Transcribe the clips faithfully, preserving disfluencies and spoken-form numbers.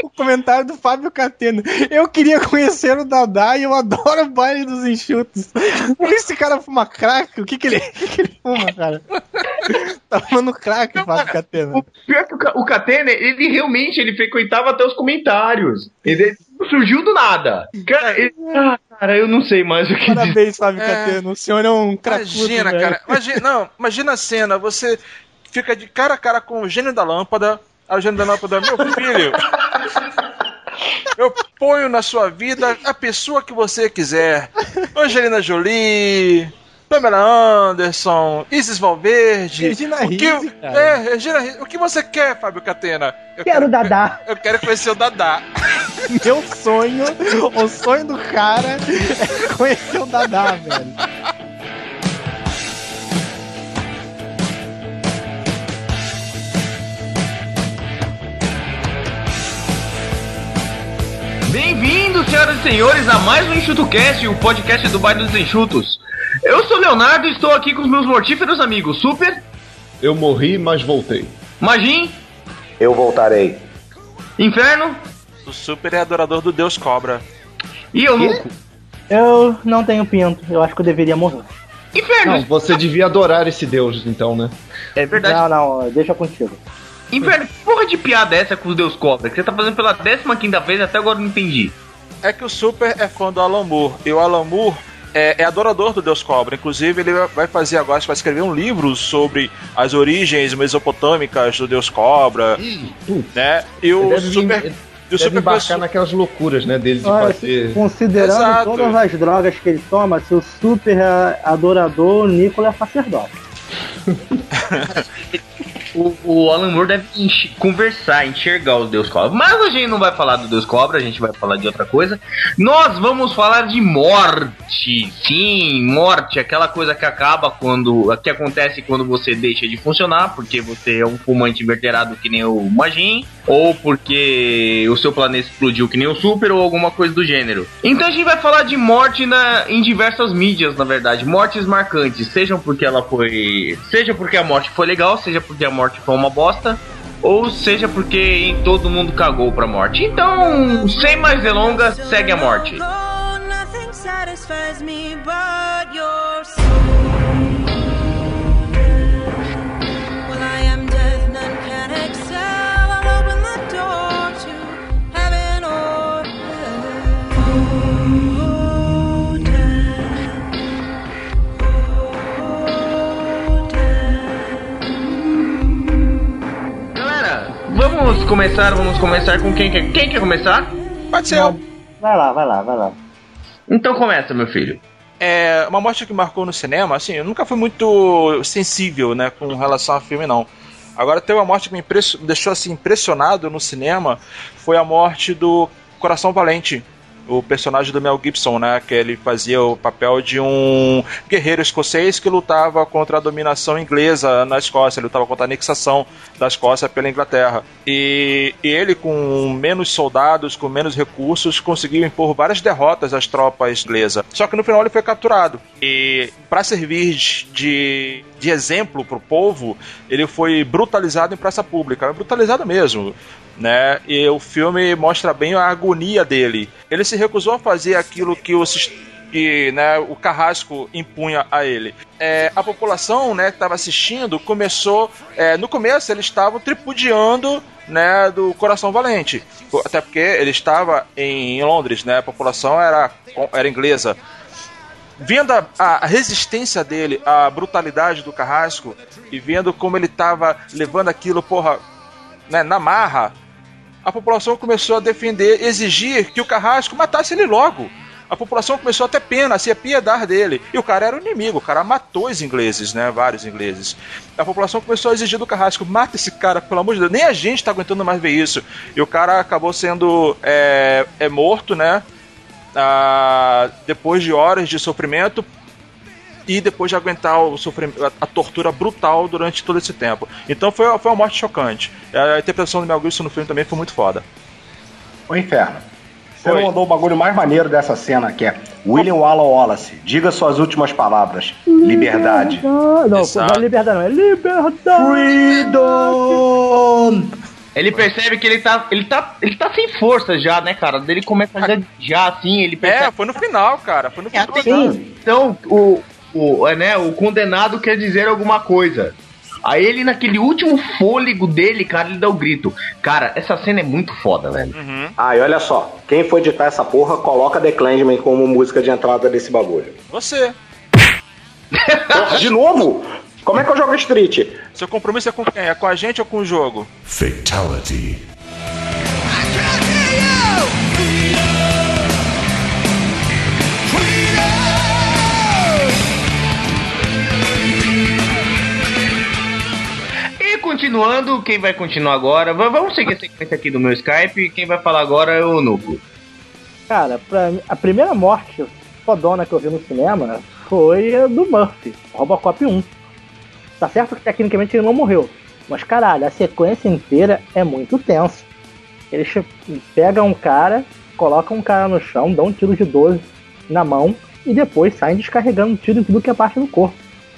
comentário do Fábio Catena. Eu queria conhecer o Dadá e eu adoro o baile dos enxutos. Esse cara fuma crack? O que que ele, o que que ele fuma, cara? Tá fumando crack, o Fábio Catena. O pior é que o Catena, ele realmente ele frequentava até os comentários. Ele surgiu do nada. Cara, ele, ah, cara eu não sei mais o que Parabéns, dizer. Fábio é... Catena. O senhor é um cracudo. Imagina, velho. Cara. Imagina, não, imagina a cena. Você fica de cara a cara com o gênio da lâmpada. A gênio da lâmpada, meu filho. Eu ponho na sua vida a pessoa que você quiser. Angelina Jolie, Pamela Anderson, Isis Valverde. Regina o que, Rizzi, é, Regina Rizzi. O que você quer, Fábio Catena? Eu quero o Dadá. Eu quero conhecer o Dadá. Meu sonho, o sonho do cara é conhecer o Dadá, velho. Bem-vindos, senhoras e senhores, a mais um EnxutoCast, o podcast do Baile dos Enxutos. Eu sou o Leonardo e estou aqui com os meus mortíferos amigos. Super. Eu morri, mas voltei. Magin. Eu voltarei. Inferno. O Super é adorador do Deus Cobra. E eu, Luco. Eu não tenho pinto, eu acho que eu deveria morrer. Inferno. Não, você devia adorar esse Deus, então, né? É verdade. Não, não, deixa contigo. Inferno, que porra de piada é essa com os Deus Cobra? Que você tá fazendo pela décima quinta vez, até agora eu não entendi. É que o Super é fã do Alan Moore, e o Alan Moore é, é adorador do Deus Cobra. Inclusive, ele vai fazer agora, vai escrever um livro sobre as origens mesopotâmicas do Deus Cobra. Ih, né? E o deve Super... Vir, e o deve Super embarcar pessoa... naquelas loucuras, né, dele de Olha, fazer... Considerando Exato. todas as drogas que ele toma, se o Super é adorador, o Nicola é sacerdote. O, o Alan Moore deve enx- conversar, enxergar os Deus Cobra. Mas a gente não vai falar do Deus Cobra, a gente vai falar de outra coisa. Nós vamos falar de morte. Sim, morte, aquela coisa que acaba quando... que acontece quando você deixa de funcionar, porque você é um fumante inverterado que nem o Magin, ou porque o seu planeta explodiu que nem o Super, ou alguma coisa do gênero. Então a gente vai falar de morte na, em diversas mídias, na verdade. Mortes marcantes, sejam porque ela foi... seja porque a morte foi legal, seja porque a morte foi uma bosta, ou seja porque todo mundo cagou pra morte. Então, sem mais delongas, segue a morte. Vamos começar, vamos começar com quem quer. Quem quer começar? Pode ser eu. Vai lá, vai lá, vai lá. Então começa, meu filho. É uma morte que marcou no cinema, assim, eu nunca fui muito sensível, né, com relação a filme, não. Agora, teve uma morte que me, impress... me deixou, assim, impressionado no cinema, foi a morte do Coração Valente, o personagem do Mel Gibson, né, que ele fazia o papel de um guerreiro escocês que lutava contra a dominação inglesa na Escócia, ele lutava contra a anexação da Escócia pela Inglaterra. E ele, com menos soldados, com menos recursos, conseguiu impor várias derrotas às tropas inglesas. Só que no final ele foi capturado. E para servir de, de exemplo para o povo, ele foi brutalizado em praça pública, brutalizado mesmo. Né? E o filme mostra bem a agonia dele. Ele se recusou a fazer aquilo que o, que, né, o Carrasco impunha a ele. É, a população, né, que estava assistindo começou... É, no começo eles estavam tripudiando, né, do Coração Valente. Até porque ele estava em Londres, né, a população era, era inglesa. Vendo a, a resistência dele, a brutalidade do Carrasco, e vendo como ele estava levando aquilo, porra, né, na marra, a população começou a defender, exigir que o Carrasco matasse ele logo. A população começou a ter pena, a se apiedar dele. E o cara era o inimigo, o cara matou os ingleses, né? Vários ingleses. A população começou a exigir do Carrasco: mata esse cara, pelo amor de Deus. Nem a gente tá aguentando mais ver isso. E o cara acabou sendo é, é morto, né? Ah, depois de horas de sofrimento. E depois de aguentar o sofrimento, a, a tortura brutal durante todo esse tempo. Então foi, foi uma morte chocante. A interpretação do Mel Gibson no filme também foi muito foda. O Inferno. Você Oi. mandou o bagulho mais maneiro dessa cena, que é William Wallace Wallace. Diga suas últimas palavras. Liberdade. Não, não Exato. é liberdade não, é liberdade. Freedom! Ele percebe que ele tá, ele tá, ele tá sem força já, né, cara? Ele começa a já assim, ele percebe... É, foi no final, cara. Foi no final. Sim. Então, o, o, é, né, o condenado quer dizer alguma coisa. Aí ele, naquele último fôlego dele, cara, ele dá o grito. Cara, essa cena é muito foda, velho. Uhum. Ah, e olha só, quem for editar essa porra, coloca The Clansman como música de entrada desse bagulho. Você. Porra, de novo? Como é que eu jogo Street? Seu compromisso é com quem? É com a gente ou com o jogo? Fatality. E continuando, quem vai continuar agora? v- Vamos seguir a sequência aqui do meu Skype. Quem vai falar agora é o Nuco. Cara, pra, mim, a primeira morte fodona que eu vi no cinema foi a do Murphy, Robocop um. Tá certo que tecnicamente ele não morreu, mas caralho, a sequência inteira é muito tensa. Eles che- pegam um cara, colocam um cara no chão, dão um tiro de doze na mão e depois saem descarregando tiro em tudo que é parte do corpo.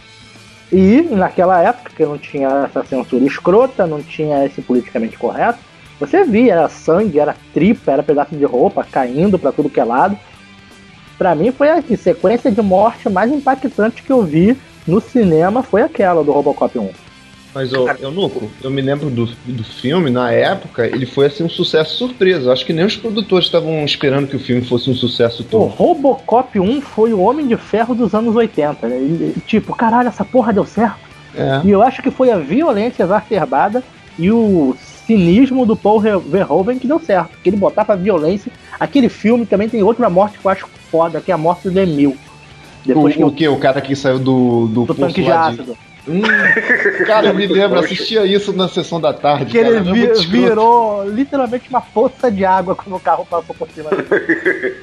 E naquela época que não tinha essa censura escrota, não tinha esse politicamente correto, você via, era sangue, era tripa, era pedaço de roupa caindo pra tudo que é lado. Pra mim foi a sequência de morte mais impactante que eu vi no cinema, foi aquela do Robocop um. Mas, ô, Eunuco, eu me lembro do, do filme, na época, ele foi assim um sucesso surpresa. Eu acho que nem os produtores estavam esperando que o filme fosse um sucesso O todo. Robocop um foi o Homem de Ferro dos anos oitenta. Né? Ele, tipo, caralho, essa porra deu certo. É. E eu acho que foi a violência exacerbada e o cinismo do Paul Verhoeven que deu certo. Porque ele botava a violência. Aquele filme também tem outra morte que eu acho foda, que é a morte do Emil. Depois O, que o que? O cara que saiu do, do, do poço tanque de lá ácido. Hum, cara, eu me lembro, assistia isso na sessão da tarde. Que ele cara, era vi- muito escroto. virou literalmente uma poça de água quando o carro passou por cima dele.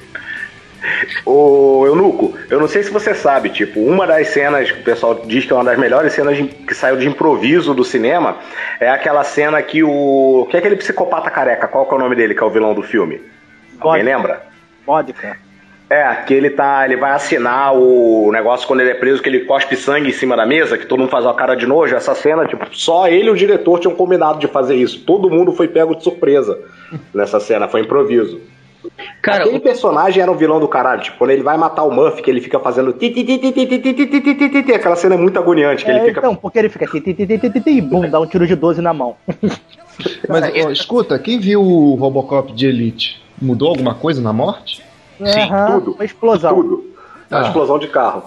Ô, Eunuco, eu não sei se você sabe, tipo, uma das cenas que o pessoal diz que é uma das melhores cenas de- que saiu de improviso do cinema é aquela cena que o... que é aquele psicopata careca, qual que é o nome dele, que é o vilão do filme? Alguém lembra? Vodka. É, que ele tá, ele vai assinar o negócio quando ele é preso, que ele cospe sangue em cima da mesa, que todo mundo faz uma cara de nojo. Essa cena, tipo, só ele e o diretor tinham combinado de fazer isso. Todo mundo foi pego de surpresa nessa cena, foi improviso. Cara, Aquele o- personagem era um vilão do caralho, tipo, quando ele vai matar o Murphy, que ele fica fazendo ti, ti, ti, ti, ti, ti, ti, ti, ti, ti, ti, ti, aquela cena é muito agoniante, que É, ele fica... então, porque ele fica ti, ti, ti, ti, ti, ti, ti, e bum, dá um tiro de doze na mão. Mas, ó, escuta, quem viu o Robocop de Elite? Mudou alguma coisa na morte? Sim, Aham, tudo. Uma explosão. Tudo. Uma Ah. explosão de carro.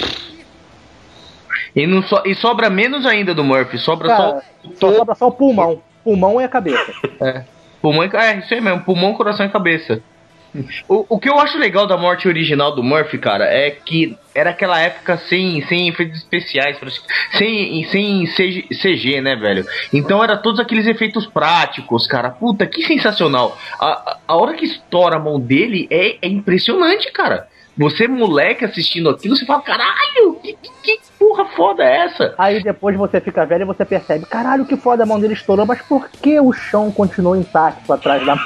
E, não so- e sobra menos ainda do Murphy, sobra Cara, só só sobra só o pulmão. Pulmão e a cabeça. pulmão e, é, isso aí mesmo, pulmão, coração e cabeça. O, o que eu acho legal da morte original do Murphy, cara, é que era aquela época sem, sem efeitos especiais, sem, sem C G, né, velho? Então era todos aqueles efeitos práticos, cara. Puta, que sensacional. A, a, a hora que estoura a mão dele é, é impressionante, cara. Você, moleque, assistindo aquilo, você fala, caralho, que, que, que porra foda é essa? Aí depois você fica velho e você percebe, caralho, que foda, a mão dele estourou, mas por que o chão continuou intacto atrás da mão?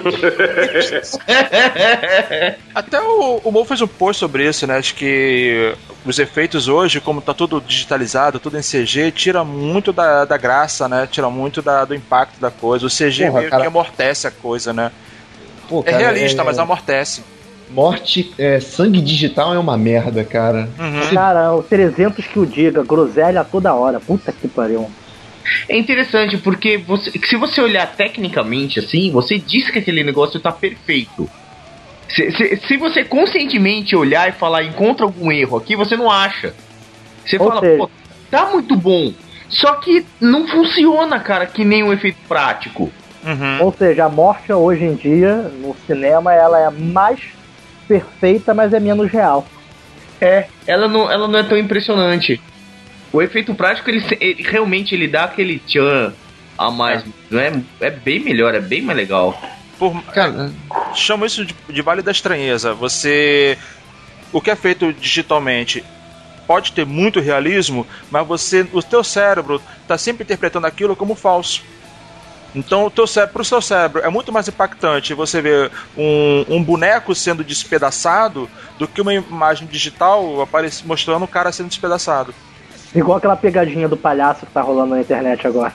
Até o, o Mo fez um post sobre isso, né? Acho que os efeitos hoje, como tá tudo digitalizado, tudo em C G, tira muito da, da graça, né? Tira muito da, do impacto da coisa. O C G Porra, meio cara. que amortece a coisa, né? Pô, É cara, realista, é- mas amortece. Morte, é, sangue digital é uma merda, cara. Uhum. Cara, o trezentos que o diga, groselha a toda hora. Puta que pariu. É interessante porque você, se você olhar tecnicamente assim, você diz que aquele negócio tá perfeito. Se, se, se você conscientemente olhar e falar, encontra algum erro aqui, você não acha. Você Ou fala, seja- pô, tá muito bom. Só que não funciona, cara, que nem um efeito prático. Uhum. Ou seja, a morte hoje em dia, no cinema, ela é mais perfeita, mas é menos real. É, ela não, ela não é tão impressionante. O efeito prático, ele, se- ele realmente ele dá aquele tchan a mais. Não é, é bem melhor, é bem mais legal. Por, Cara, chamo isso de, de vale da estranheza. Você. O que é feito digitalmente pode ter muito realismo, mas você, o teu cérebro está sempre interpretando aquilo como falso. Então, o teu cérebro, pro seu cérebro é muito mais impactante você ver um, um boneco sendo despedaçado do que uma imagem digital aparece, mostrando o cara sendo despedaçado. Igual aquela pegadinha do palhaço que tá rolando na internet agora.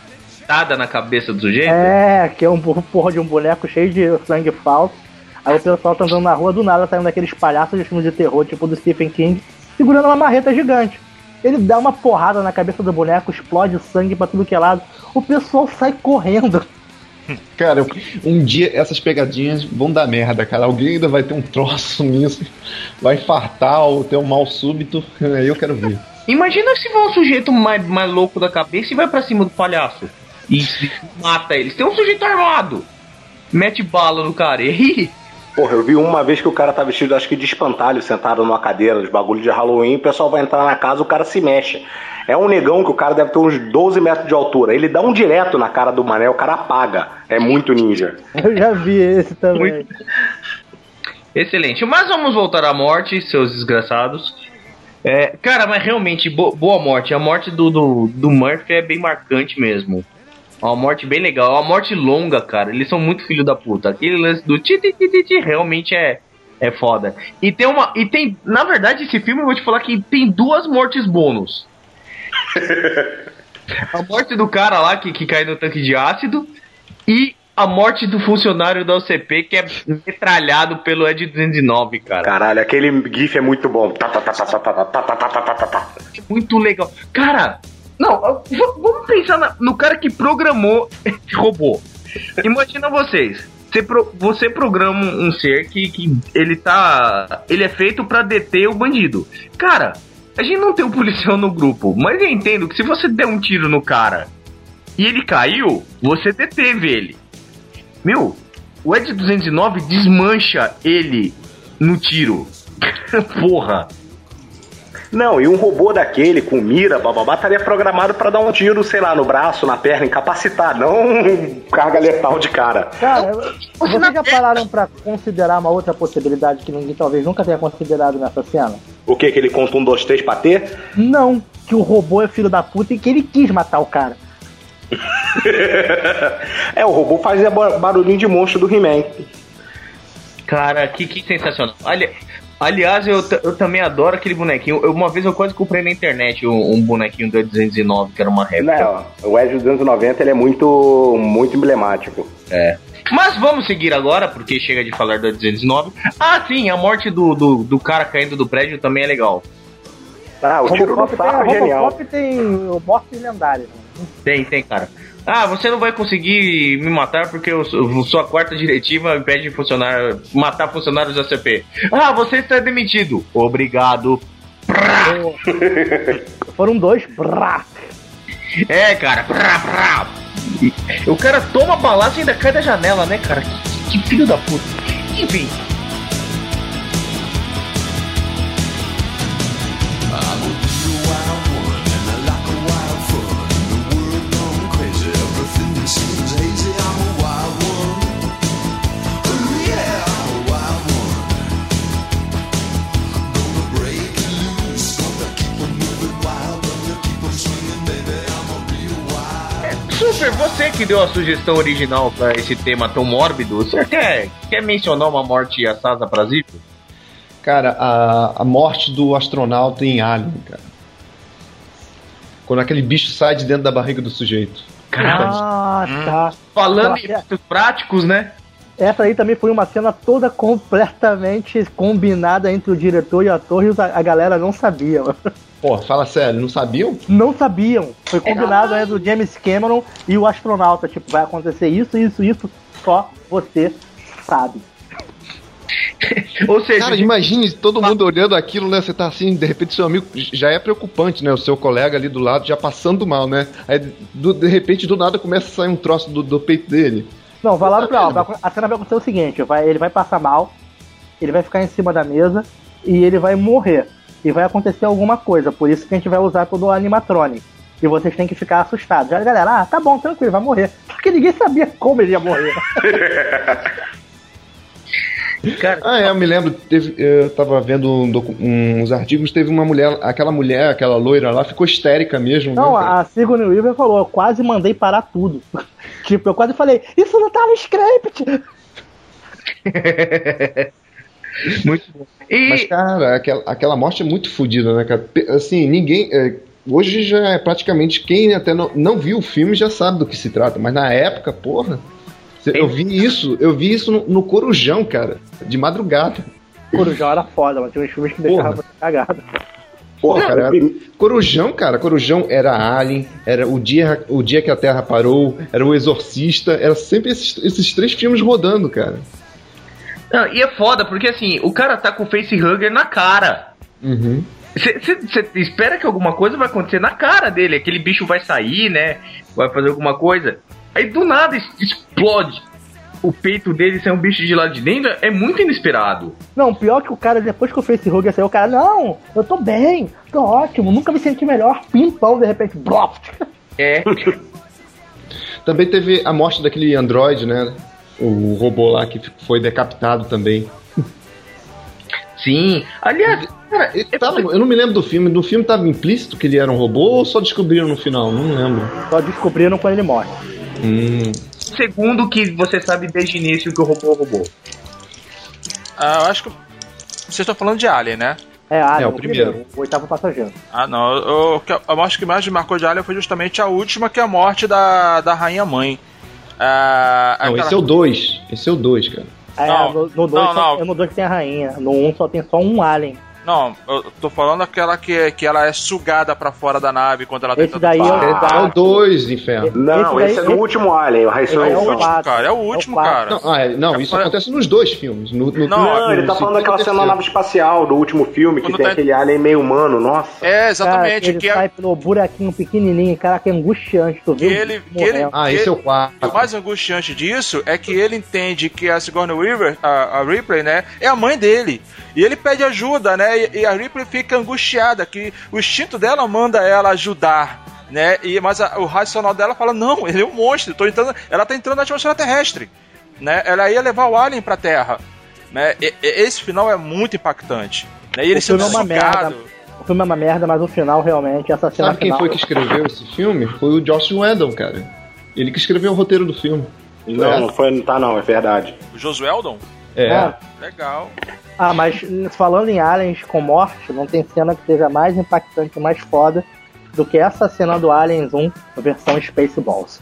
marretada na cabeça do sujeito? É, que é um porra de um boneco cheio de sangue falso. Aí o pessoal tá andando na rua, do nada saindo daqueles palhaços de filme de terror, tipo do Stephen King, segurando uma marreta gigante. Ele dá uma porrada na cabeça do boneco, explode sangue pra tudo que é lado. O pessoal sai correndo. Cara, um dia essas pegadinhas vão dar merda, cara. Alguém ainda vai ter um troço nisso, vai infartar ou ter um mal súbito. Aí eu quero ver. Imagina se vai um sujeito mais, mais louco da cabeça e vai pra cima do palhaço e, e mata eles. Tem um sujeito armado, mete bala no cara. E aí? Porra, eu vi uma vez que o cara tá vestido, acho que de espantalho, sentado numa cadeira, de bagulho de Halloween, o pessoal vai entrar na casa, o cara se mexe. É um negão que o cara deve ter uns doze metros de altura. Ele dá um direto na cara do mané, o cara apaga. É muito ninja. Eu já vi esse também. Muito... Excelente. Mas vamos voltar à morte, seus desgraçados. É, cara, mas realmente, bo- boa morte. A morte do, do, do Murphy é bem marcante mesmo. Uma morte bem legal. Uma morte longa, cara. Eles são muito filho da puta. Aquele lance do ti ti ti ti ti realmente é, é foda. E tem uma. E tem. Na verdade, esse filme eu vou te falar que tem duas mortes bônus. A morte do cara lá que, que cai no tanque de ácido. E a morte do funcionário da O C P que é metralhado pelo Ed duzentos e nove, cara. Caralho, aquele gif é muito bom. Tá, tá, tá, tá, tá, tá, tá, tá, tá, tá, tá. É muito legal. Cara. Não, v- vamos pensar na- no cara que programou esse robô. Imagina vocês. Você, pro- você programa um ser que, que ele tá. Ele é feito pra deter o bandido. Cara, a gente não tem um policial no grupo, mas eu entendo que se você der um tiro no cara e ele caiu, você deteve ele. Meu, o Ed duzentos e nove desmancha ele no tiro. Porra. Não, e um robô daquele com mira, bababá, estaria programado pra dar um tiro, sei lá, no braço, na perna, incapacitar, não carga letal de cara. Cara, vocês já pararam pra considerar uma outra possibilidade que ninguém talvez nunca tenha considerado nessa cena? O que? Que ele conta um, dois, três pra ter? Não, que o robô é filho da puta e que ele quis matar o cara. É, o robô fazia ba- barulhinho de monstro do He-Man. Cara, que, que sensacional. Ali, aliás, eu, t- eu também adoro aquele bonequinho. Eu- uma vez eu quase comprei na internet um, um bonequinho do duzentos e nove, que era uma réplica. Não, o Edge duzentos e noventa ele é muito, muito emblemático. É. Mas vamos seguir agora, porque chega de falar do duzentos e nove. Ah, sim, a morte do, do, do cara caindo do prédio também é legal. Ah, o tiro no Robocop tem, saco é genial. Robocop tem mortes lendárias. Tem, tem, cara. Ah, você não vai conseguir me matar porque eu sou, sua quarta diretiva impede de funcionar, matar funcionários da C P. Ah, você está demitido. Obrigado. Foram dois. Brá. É, cara. Prá, prá. E o cara toma balaço e ainda cai da janela, né, cara? Que, que filho da puta. Enfim. Super, você que deu a sugestão original pra esse tema tão mórbido, você quer, quer mencionar uma morte assaz aprazível? Cara, a, a morte do astronauta em Alien, cara. Quando aquele bicho sai de dentro da barriga do sujeito. Ah, tá. Falando em Essa- efeitos práticos, né? Essa aí também foi uma cena toda completamente combinada entre o diretor e o ator e os- a galera não sabia. Pô, fala sério, não sabiam? Não sabiam. Foi combinado entre o James Cameron e o astronauta. Tipo, vai acontecer isso, isso, isso. Só você sabe. Ou seja, Cara, imagine todo mundo olhando aquilo, né? Você tá assim, de repente seu amigo já é preocupante, né? O seu colega ali do lado já passando mal, né? Aí do- de repente do nada começa a sair um troço do, do peito dele. Não, vai lá Tá pra vendo? ó, a cena vai acontecer o seguinte, vai, ele vai passar mal, ele vai ficar em cima da mesa e ele vai morrer. E vai acontecer alguma coisa, por isso que a gente vai usar todo o animatronic. E vocês têm que ficar assustados. Já, galera, ah, tá bom, tranquilo, vai morrer. Só que ninguém sabia como ele ia morrer. cara, Ah, é, eu me lembro, teve, eu tava vendo um docu- uns artigos, teve uma mulher, aquela mulher, aquela loira lá, ficou histérica mesmo. Não, né, cara? a Sigourney Weaver falou, eu quase mandei parar tudo. Tipo, eu quase falei, isso não tá no script! muito bom. E Mas, cara, aquela, aquela morte é muito fodida, né, cara? Pe- Assim, ninguém. é, hoje já é praticamente quem até não, não viu o filme já sabe do que se trata, mas na época, porra, eu vi isso, eu vi isso no, no Corujão, cara, de madrugada. Corujão era foda, mas tinha uns filmes que deixavam você cagado. Porra, cara, era... Corujão, cara, Corujão era Alien, era o dia, o dia que a Terra parou, era o Exorcista, era sempre esses, esses três filmes rodando, cara. Não, e é foda, porque assim, o cara tá com o facehugger na cara. Uhum. Você espera que alguma coisa vai acontecer na cara dele, aquele bicho vai sair, né? Vai fazer alguma coisa. Aí do nada explode o peito dele, sai um bicho de lá de dentro, é muito inesperado. Não, pior que o cara, depois que o facehugger saiu, o cara, não, eu tô bem, tô ótimo, nunca me senti melhor, pimpão, de repente, blof. É. Também teve a morte daquele androide, né? O robô lá que foi decapitado também. Sim, aliás, cara, ele tava, eu não me lembro do filme. No filme tava implícito que ele era um robô ou só descobriram no final? Não lembro. Só descobriram quando ele morre. Hum. Segundo que você sabe desde o início que o robô é o robô. Ah, eu acho que vocês estão falando de Alien, né? É, Alien, é o, o primeiro. primeiro, o oitavo passageiro. Ah, não. Eu, eu, a morte que mais me marcou de Alien foi justamente a última, que é a morte da, da Rainha Mãe. Ah, não, aquela... esse é o dois. Esse é o dois, cara. É, não, no dois não, não. É no dois que tem a rainha. No um só tem só um alien. Não, eu tô falando aquela que, que ela é sugada pra fora da nave quando ela Esse tenta daí é o É, é o dois, inferno. Não, Esse esse, daí- é no último Alien, a É ressurreição. o último, quatro. cara. É o último, É o cara. Não, ah, é, não isso É- acontece nos dois filmes. No, no, Não, Não, ele tá falando daquela cena na nave espacial do último filme, que Quando tem tá- aquele alien meio humano, nossa. É, Cara, exatamente. que ele que é, sai pelo buraquinho pequenininho, cara, que é angustiante. Tu que viu? ele, que ele, Ah, que esse é ele- o quatro. o mais angustiante disso é que ele entende que a Sigourney Weaver, a, a Ripley, né, é a mãe dele. E ele pede ajuda, né, e, e a Ripley fica angustiada, que o instinto dela manda ela ajudar, né, e, mas a, o racional dela fala, não, ele é um monstro, tô entrando, ela tá entrando na atmosfera terrestre, né, ela ia levar o alien pra Terra, né, e, e, esse final é muito impactante, né, e ele O sendo filme é uma sugado. merda. O filme é uma merda, mas o final realmente, essa cena Sabe quem final... foi que escreveu esse filme? Foi o Joss Whedon, cara. Ele que escreveu o roteiro do filme. Não, não foi, não tá não, é verdade. O Josueldon? É. É. Legal. Ah, mas falando em aliens com morte, não tem cena que seja mais impactante e mais foda do que essa cena do Aliens um, versão Spaceballs.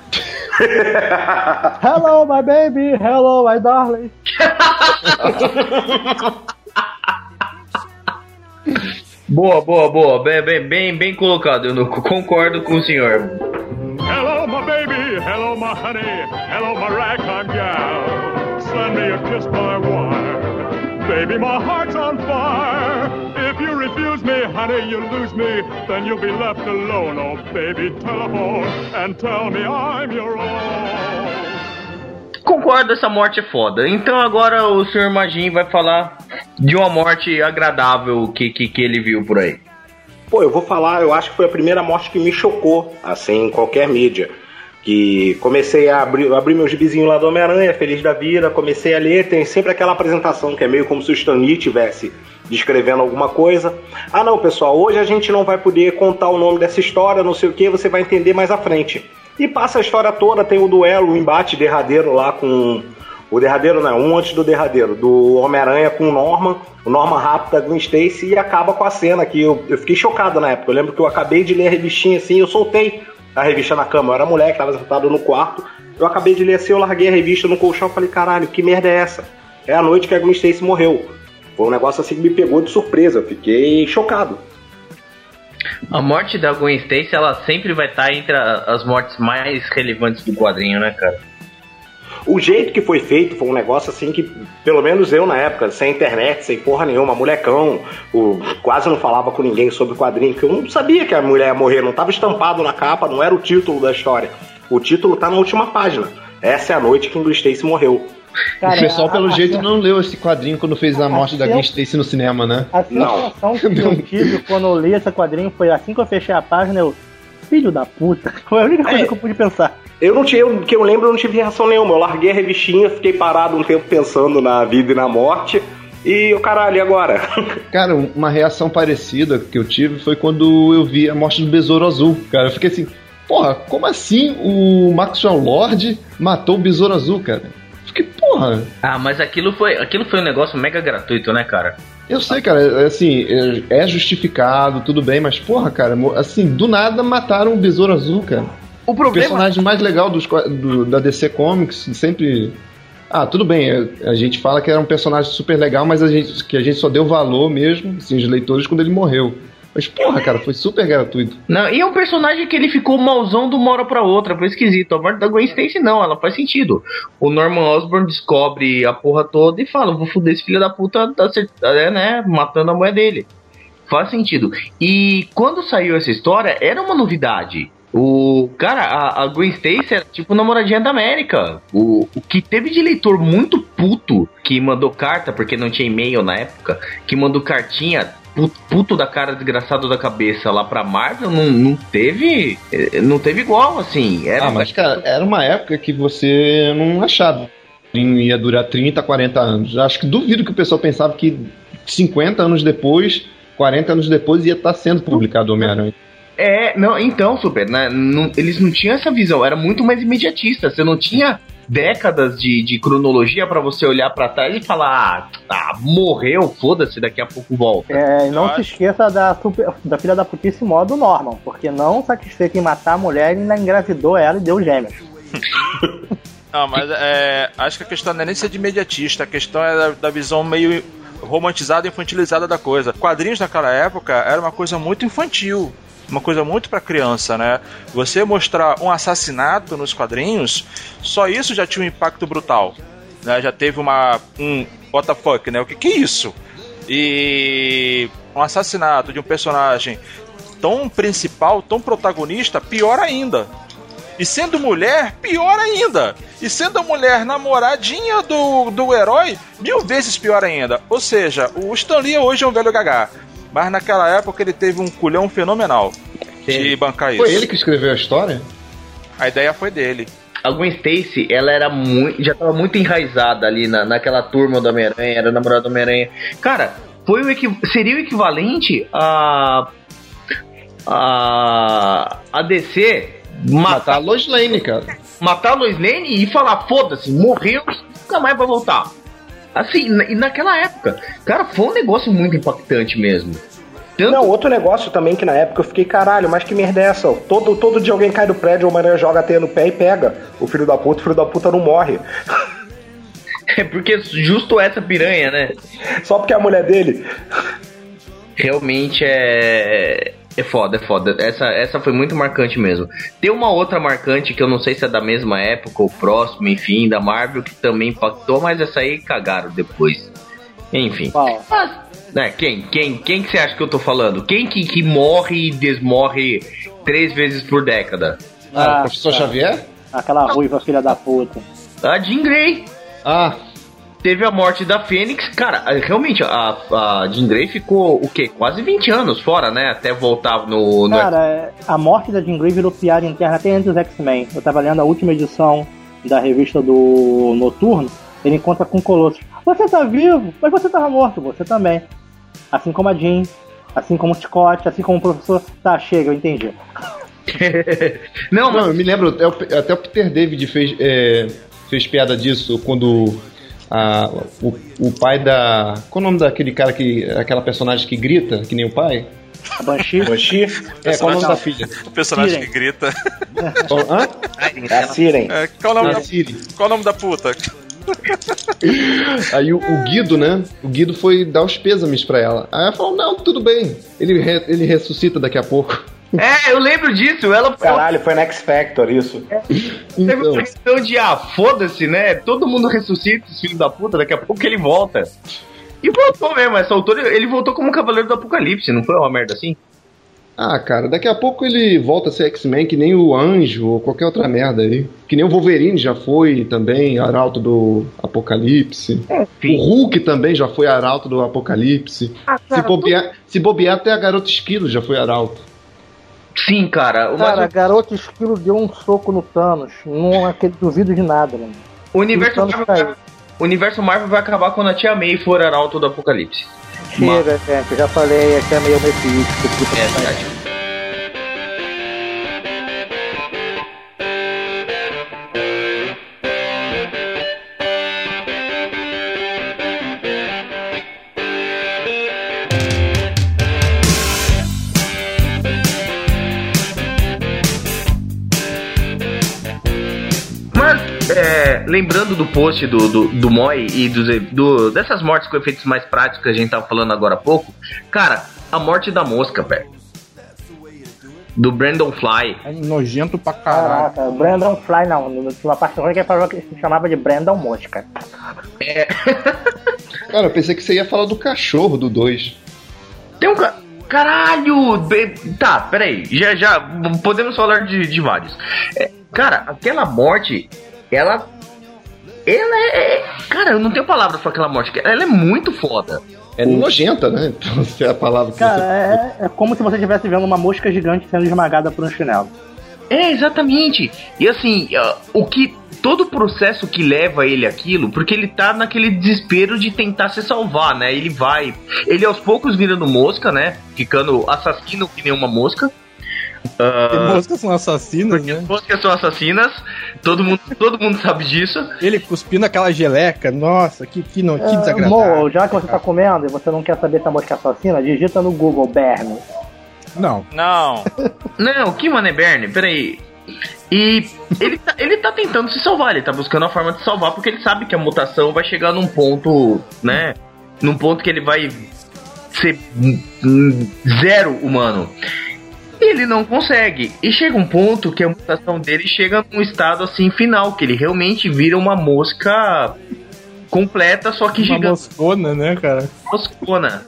Hello, my baby. Hello, my darling. Boa, boa, boa. Bem, bem, bem, bem colocado, eu não concordo com o senhor. Hello, my baby. Hello, my honey. Hello, my ragtime gal. Send me a kiss by wire. Baby, my heart's on fire. If you refuse me, honey, you lose me. Then you'll be left alone. Oh, baby, telephone and tell me I'm your own. Concordo, essa morte é foda. Então agora o senhor Magin vai falar de uma morte agradável que, que, que ele viu por aí. Pô, eu vou falar, eu acho que foi a primeira morte que me chocou, assim, em qualquer mídia. Que comecei a abrir, abrir meu gibizinho lá do Homem-Aranha, feliz da vida, comecei a ler, tem sempre aquela apresentação que é meio como se o Stan Lee estivesse descrevendo alguma coisa. Ah não, pessoal, hoje a gente não vai poder contar o nome dessa história, não sei o que, você vai entender mais à frente. E passa a história toda, tem o duelo, o embate derradeiro lá com... O derradeiro não, um antes do derradeiro, do Homem-Aranha com o Norman, o Norman rapta a Gwen Stacy e acaba com a cena que eu, eu fiquei chocado na época. Eu lembro que eu acabei de ler a revistinha assim, eu soltei a revista na cama, eu era moleque, tava sentado no quarto, eu acabei de ler assim, eu larguei a revista no colchão e falei, caralho, que merda é essa? É a noite que a Gwen Stacy morreu. Foi um negócio assim que me pegou de surpresa, eu fiquei chocado. A morte da Gwen Stacy, ela sempre vai estar entre a, as mortes mais relevantes do quadrinho, né, cara? O jeito que foi feito foi um negócio assim que, pelo menos eu na época, sem internet, sem porra nenhuma, molecão, o, quase não falava com ninguém sobre o quadrinho, porque eu não sabia que a mulher ia morrer, não estava estampado na capa, não era o título da história. O título tá na última página. Essa é a noite que Gwen Stacy morreu. Cara, o pessoal, a- pelo a- jeito, a- não leu esse quadrinho quando fez a morte da a- Gwen Stacy no cinema, né? A sensação que eu tive quando eu li esse quadrinho foi assim que eu fechei a página, eu... Filho da puta. Foi a única coisa É. que eu pude pensar. Eu não tinha, que eu lembro, eu não tive reação nenhuma. Eu larguei a revistinha, fiquei parado um tempo pensando na vida e na morte. E o caralho, e agora? Cara, uma reação parecida que eu tive foi quando eu vi a morte do Besouro Azul. Cara, eu fiquei assim, porra, como assim o Maxwell Lord matou o Besouro Azul, cara? Fiquei, porra. Ah, mas aquilo foi, aquilo foi um negócio mega gratuito, né, cara? Eu sei, cara, assim, é justificado, tudo bem, mas porra, cara, assim, do nada mataram o Besouro Azul, cara. O problema... O personagem mais legal dos, do, da D C Comics, sempre... Ah, tudo bem, a gente fala que era um personagem super legal, mas a gente, que a gente só deu valor mesmo, assim, os leitores, quando ele morreu. Mas, porra, cara, foi super gratuito. Não, e é um personagem que ele ficou mauzão de uma hora pra outra, foi esquisito. A morte da Gwen Stacy não, ela faz sentido. O Norman Osborn descobre a porra toda e fala, vou foder esse filho da puta, né, matando a mulher dele. Faz sentido. E quando saiu essa história, era uma novidade. O cara, a, a Gwen Stacy era tipo namoradinha da América. O, o que teve de leitor muito puto que mandou carta, porque não tinha e-mail na época, que mandou cartinha puto da cara, desgraçado da cabeça lá pra Marvel, não, não teve não teve igual, assim. Era, ah, mas cara, era uma época que você não achava que ia durar trinta, quarenta anos. Acho que duvido que o pessoal pensava que cinquenta anos depois, quarenta anos depois ia estar sendo publicado Homem-Aranha. É, não, então, Super, né, não, eles não tinham essa visão, era muito mais imediatista, você não tinha décadas de, de cronologia pra você olhar pra trás e falar, ah, ah morreu, foda-se, daqui a pouco volta. É, e não se esqueça da, super, da filha da putice modo Norman, porque não satisfeito em matar a mulher, ele ainda engravidou ela e deu gêmeos. Não, mas é, acho que a questão não é nem ser de imediatista, a questão é da, da visão meio romantizada e infantilizada da coisa. Quadrinhos naquela época era uma coisa muito infantil, uma coisa muito pra criança, né? Você mostrar um assassinato nos quadrinhos, só isso já tinha um impacto brutal, né? Já teve uma um what the fuck, né? O que que é isso? E um assassinato de um personagem tão principal, tão protagonista, pior ainda. E sendo mulher, pior ainda. E sendo a mulher namoradinha do, do herói, mil vezes pior ainda. Ou seja, o Stan Lee hoje é um velho gagá. Mas naquela época ele teve um culhão fenomenal de bancar isso. Foi ele que escreveu a história? A ideia foi dele. A Gwen Stacy, ela era muito, já estava muito enraizada ali na, naquela turma do Homem-Aranha, era namorada do Homem-Aranha. Cara, foi o equi- seria o equivalente a a, a D C Matar matar a Lois Lane, cara. matar a Lois Lane e falar, foda-se, morreu, nunca mais vai voltar. Assim, e naquela época, cara, foi um negócio muito impactante mesmo. Tanto... Não, outro negócio também que na época eu fiquei, caralho, mas que merda é essa? Todo, todo dia alguém cai do prédio, o Homem-Aranha joga a teia no pé e pega. O filho da puta, o filho da puta não morre. É porque justo essa piranha, né? Só porque é a mulher dele. Realmente é... É foda, é foda. Essa, essa foi muito marcante mesmo. Tem uma outra marcante que eu não sei se é da mesma época ou próximo, enfim, da Marvel, que também impactou, mas essa aí cagaram depois. Enfim. Qual? Mas, né, quem? Quem? Quem que você acha que eu tô falando? Quem que, que morre e desmorre três vezes por década? Ah, Ah, o professor tá. Xavier? Aquela ruiva filha da puta. A Jean Grey. Ah, Teve a morte da Fênix. Cara, realmente, a, a Jean Grey ficou, o quê? Quase vinte anos fora, né? Até voltar no... no... Cara, a morte da Jean Grey virou piada interna até entre os X-Men. Eu tava lendo a última edição da revista do Noturno, ele encontra com o Colosso. Você tá vivo, mas você tava morto, você também. Assim como a Jean, assim como o Scott, assim como o professor. Tá, chega, eu entendi. não, não, mas... eu me lembro, até o, até o Peter David fez, é, fez piada disso quando a, o, o pai da... Qual é o nome daquele cara, que aquela personagem que grita, que nem o pai? A Banshee. Banshee? É, qual é o nome da filha? O personagem Siren. que grita. Qual, hã? É a Siren. É, qual, o nome Ah, da, Siri. qual o nome da puta? Aí o, o Guido, né? O Guido foi dar os pêsames pra ela. Aí ela falou, não, tudo bem. Ele, re, ele ressuscita daqui a pouco. É, eu lembro disso. Ela Caralho, foi na X Factor isso. teve Então, uma questão de, ah, foda-se, né? Todo mundo ressuscita esse filho da puta, daqui a pouco ele volta. E voltou mesmo, essa altura ele voltou como um Cavaleiro do Apocalipse, não foi uma merda assim? ah, cara, daqui a pouco ele volta a ser X-Men que nem o Anjo ou qualquer outra merda aí. Que nem o Wolverine já foi também, arauto do Apocalipse. Enfim. O Hulk também já foi arauto do Apocalipse. Ah, se, bobear, se bobear, até a Garota Esquilo já foi arauto. Sim, cara. Cara, Mas garoto esquilo deu um soco no Thanos. Não acredito, duvido de nada, mano. o, o, universo Thanos Marvel, caiu. vai- o universo Marvel vai acabar quando a Tia May for arauto do Apocalipse. Chega, gente, eu já falei, aqui é meio mefístico. puta É que pariu. verdade. lembrando do post do, do, do Moy e dos, do, dessas mortes com efeitos mais práticos que a gente tava falando agora há pouco, cara, a morte da mosca, velho. Do Brandon Fly. É nojento pra caralho. Caraca, Brandon Fly não. Tinha uma parte ruim que ele falou que se chamava de Brandon Mosca. É. Cara, eu pensei que você ia falar do cachorro do dois. Tem um ca... Caralho! Be... Tá, peraí. Já, já podemos falar de, de vários. É, cara, aquela morte, ela. Ela é. Cara, eu não tenho palavras pra aquela morte. Ela é muito foda. É nojenta, né? Então, se é a palavra que Cara, você... é, é como se você estivesse vendo uma mosca gigante sendo esmagada por um chinelo. É, exatamente. E assim, uh, o que. Todo o processo que leva ele àquilo, porque ele tá naquele desespero de tentar se salvar, né? Ele vai. Ele aos poucos virando mosca, né? Ficando assassino que nem uma mosca. Uh, moscas são assassinas, né? Moscas são assassinas, todo mundo, todo mundo sabe disso. Ele cuspindo aquela geleca, nossa, que, que, não, que É, desagradável. Mo, já que você tá comendo e você não quer saber se a mosca é assassina, digita no Google Berne. Não. Não. Não, que mano é Berne? Peraí. E ele tá, ele tá tentando se salvar, ele tá buscando a forma de se salvar, porque ele sabe que a mutação vai chegar num ponto, né? Num ponto que ele vai ser zero humano. Ele não consegue. E chega um ponto que a mutação dele chega num estado assim final, que ele realmente vira uma mosca completa, só que uma gigante. Moscona, né, cara? Moscona.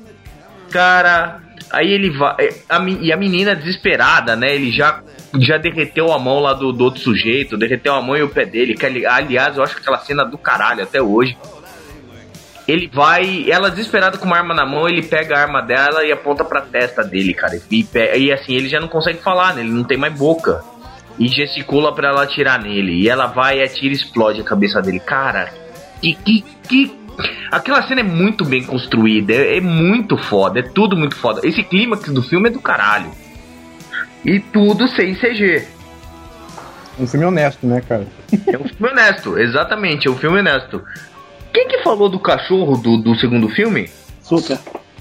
Cara, aí ele vai. A, e a menina desesperada, né? Ele já, já derreteu a mão lá do, do outro sujeito, derreteu a mão e o pé dele. Que, aliás, eu acho aquela cena do caralho até hoje. Ele vai, ela desesperada com uma arma na mão, ele pega a arma dela e aponta pra testa dele, cara. E, e assim, ele já não consegue falar, né? Ele não tem mais boca. E gesticula pra ela atirar nele. E ela vai e atira e explode a cabeça dele. Cara, que, que, que... aquela cena é muito bem construída. É, é muito foda, é tudo muito foda. Esse clímax do filme é do caralho. E tudo sem C G. Um filme honesto, né, cara? É um filme honesto, exatamente, é um filme honesto. Quem que falou do cachorro do, do segundo filme? Super.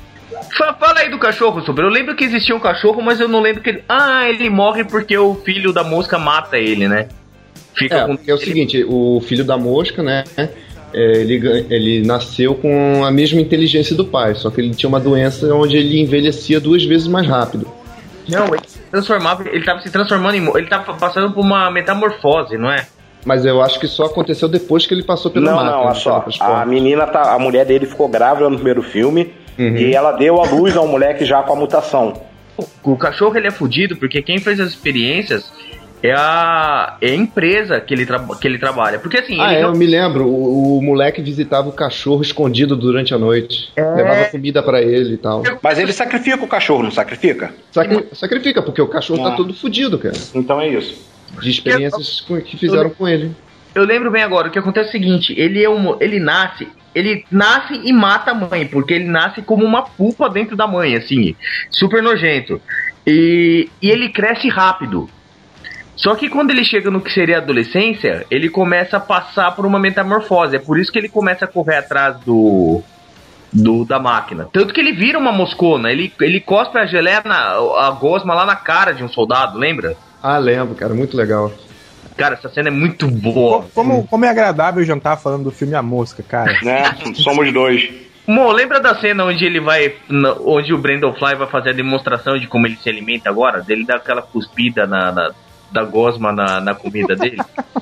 Fala aí do cachorro, Super. Eu lembro que existia um cachorro, mas eu não lembro que ele... Ah, ele morre porque o filho da mosca mata ele, né? Fica é, com... é o seguinte, o filho da mosca, né? Ele, ele nasceu com a mesma inteligência do pai, só que ele tinha uma doença onde ele envelhecia duas vezes mais rápido. Não, ele se transformava, ele tava se transformando em... Ele tava passando por uma metamorfose, não é? Mas eu acho que só aconteceu depois que ele passou pela Não, máquina. não, olha só. A menina, tá, a mulher dele ficou grávida no primeiro filme, uhum. E ela deu à luz a um moleque já com a mutação. O cachorro, ele é fudido porque quem fez as experiências é a, é a empresa que ele, tra- que ele trabalha. Porque assim... Ah, ele é, não... eu me lembro. O, o moleque visitava o cachorro escondido durante a noite. É... Levava comida pra ele e tal. Mas ele sacrifica o cachorro, não sacrifica? Sacri- sacrifica, porque o cachorro ah. tá todo fudido, cara. Então é isso. De experiências eu... que fizeram eu... com ele. Eu lembro bem agora, o que acontece é o seguinte, ele é um, ele nasce, ele nasce e mata a mãe, porque ele nasce como uma pupa dentro da mãe, assim, super nojento. E, e ele cresce rápido. Só que quando ele chega no que seria a adolescência, ele começa a passar por uma metamorfose. É por isso que ele começa a correr atrás do, do da máquina. Tanto que ele vira uma moscona, ele, ele cospe a geleia, na, a gosma lá na cara de um soldado, lembra? Ah, lembro, cara, muito legal. Cara, essa cena é muito boa. Como, como é agradável jantar falando do filme A Mosca, cara. Né? Somos dois. Mo, lembra da cena onde ele vai. Onde o Brandon Fly vai fazer a demonstração de como ele se alimenta agora? Ele dá aquela cuspida na, na, da gosma na, na comida dele?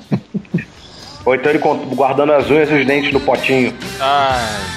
Ou então ele guardando as unhas e os dentes no potinho. Ai.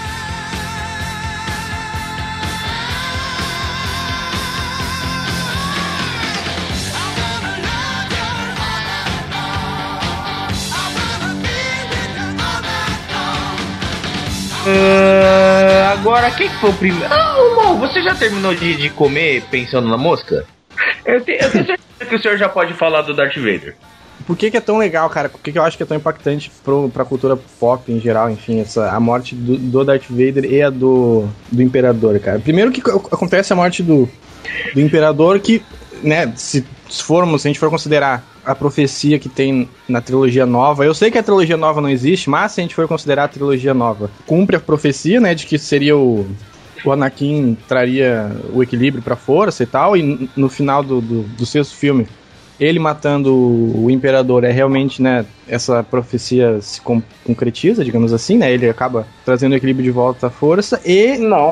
Uh, agora, quem foi o primeiro? Ah, Mo, você já terminou de, de comer pensando na mosca? Eu, te, eu tenho certeza que o senhor já pode falar do Darth Vader. Por que que é tão legal, cara? Por que que eu acho que é tão impactante pro, pra cultura pop em geral, enfim, essa, a morte do, do Darth Vader e a do, do Imperador, cara? Primeiro que acontece a morte do, do Imperador que, né, se formos, se a gente for considerar a profecia que tem na trilogia nova, eu sei que a trilogia nova não existe, mas se a gente for considerar a trilogia nova, cumpre a profecia, né, de que seria o, o Anakin traria o equilíbrio pra força e tal, e no final do, do, do sexto filme ele matando o Imperador é realmente, né, essa profecia se con- concretiza, digamos assim, né? Ele acaba trazendo o equilíbrio de volta à força e... Não.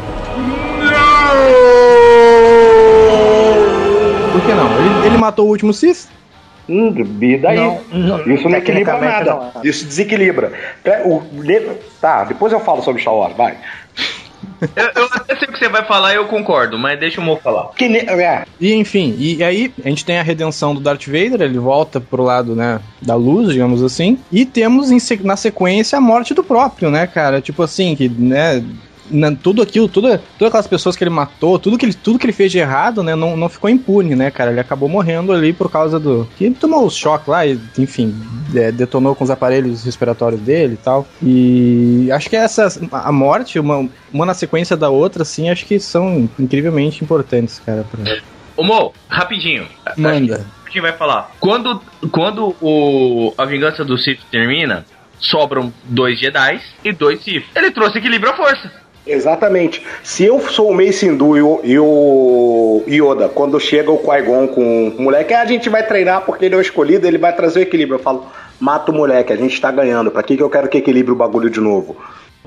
Por que não? Ele, ele matou o último Sith? Hum, e daí? Não, não, Isso não equilibra tecnicamente nada. não é. Isso desequilibra. O, tá, depois eu falo sobre Star Wars, vai. Eu, eu até sei o que você vai falar e eu concordo, mas deixa o Mo falar. Que ne- é. E enfim, e aí a gente tem a redenção do Darth Vader, ele volta pro lado, né, da luz, digamos assim, e temos em se- na sequência a morte do próprio, né, cara, tipo assim, que, né, na- tudo aquilo, tudo, todas aquelas pessoas que ele matou, tudo que ele, tudo que ele fez de errado, né, não, não ficou impune, né, cara, ele acabou morrendo ali por causa do, que ele tomou o choque lá e, enfim, é, detonou com os aparelhos respiratórios dele e tal, e acho que essa, a morte, uma, uma na sequência da outra, assim, acho que são incrivelmente importantes, cara, pra... Ô Mo, rapidinho. Manda. A gente vai falar. Quando, quando o, a vingança do Sith termina, sobram dois Jedi e dois Sith. Ele trouxe equilíbrio à força. Exatamente. Se eu sou o Mace Windu e o, e o Yoda, quando chega o Qui-Gon com o moleque, ah, a gente vai treinar porque ele é o escolhido, ele vai trazer o equilíbrio. Eu falo, mata o moleque, a gente tá ganhando. Pra que, que eu quero que equilibre o bagulho de novo?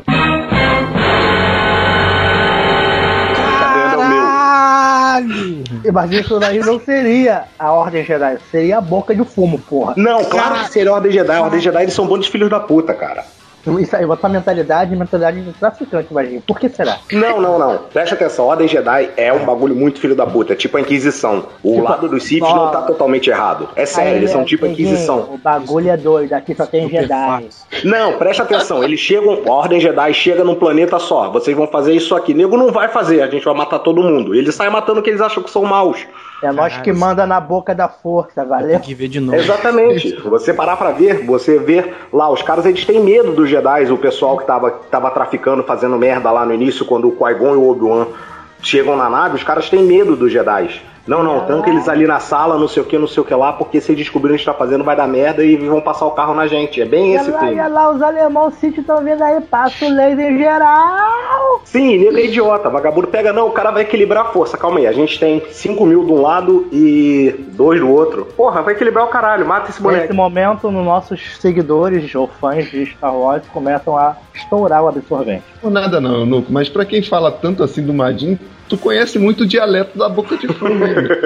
Caralho! Mas isso daí não seria a Ordem Jedi, seria a boca de fumo, porra. Não, claro que seria a Ordem Jedi. A Ordem Jedi, eles são bons de filhos da puta, cara. Isso aí, botar mentalidade, mentalidade de traficante, imagina. Por que será? Não, não, não. Presta atenção, a Ordem Jedi é um bagulho muito filho da puta. É tipo a Inquisição. O Tipo, lado dos Sith ó, não tá totalmente errado. É sério, Aí, eles são tipo a amiguinho, Inquisição. O bagulho é doido, aqui só tem Jedi. Não, presta atenção. Eles chegam, a Ordem Jedi chega num planeta só. Vocês vão fazer isso aqui. Nego não vai fazer, a gente vai matar todo mundo. Eles saem matando o que eles acham que são maus. É nós Caralho, que manda na boca da força, valeu? Tem que ver de novo. Exatamente. Você parar pra ver, você ver lá, os caras eles têm medo dos Jedi, o pessoal que tava, tava traficando, fazendo merda lá no início, quando o Qui-Gon e o Obi-Wan chegam na nave, os caras têm medo dos Jedi. Não, não, tranca eles ali na sala, não sei o que, não sei o que lá, porque se eles descobrirem o que a gente tá fazendo, vai dar merda e vão passar o carro na gente. É bem esse Olha lá, filme. olha lá, os alemãos City estão vendo aí, passa o laser em geral. Sim, nego é idiota. Vagabundo pega, não, o cara vai equilibrar a força. Calma aí, a gente tem cinco mil de um lado e dois do outro. Porra, vai equilibrar o caralho, mata esse moleque. Nesse momento, nos nossos seguidores ou fãs de Star Wars começam a estourar o absorvente. Não nada não, Nuco, mas pra quem fala tanto assim do Madin, tu conhece muito o dialeto da boca de fumo.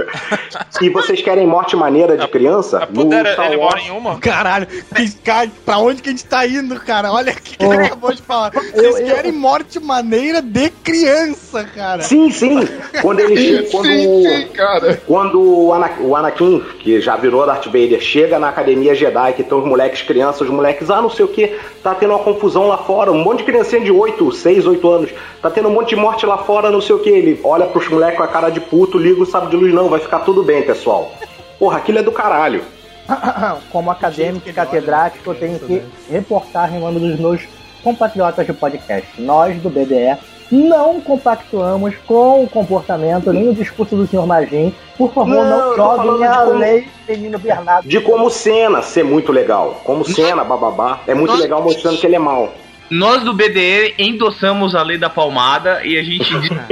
E vocês querem morte maneira de criança? A puder, Star ele Wars- mora em uma? Caralho, que, cara, pra onde que a gente tá indo, cara? Olha o que ele acabou de falar. Vocês Eu- eu- querem morte maneira de criança, cara. Sim, sim. Quando ele chega. Quando, sim, sim, cara. quando o, Ana- o Anakin, que já virou Darth Vader, chega na academia Jedi, que estão os moleques crianças, os moleques, ah, não sei o que, tá tendo uma confusão lá fora, um monte de criancinha de oito, seis, oito anos, tá tendo um monte de morte lá fora, não sei o que. Ele olha pros moleques com a cara de puto, liga o sabre de luz, não, vai ficar tudo bem, pessoal. Porra, aquilo é do caralho. Como acadêmico e catedrático, eu tenho que reportar em nome dos meus compatriotas de podcast. Nós, do B D E, não compactuamos com o comportamento nem o discurso do senhor Magin. Por favor, Não, não, eu tô falando joguem de a como- lei, menino Bernardo. De como cena ser muito legal. Como cena, bababá. É muito Nossa. legal mostrando que ele é mau. Nós do B D E endossamos a lei da palmada e a gente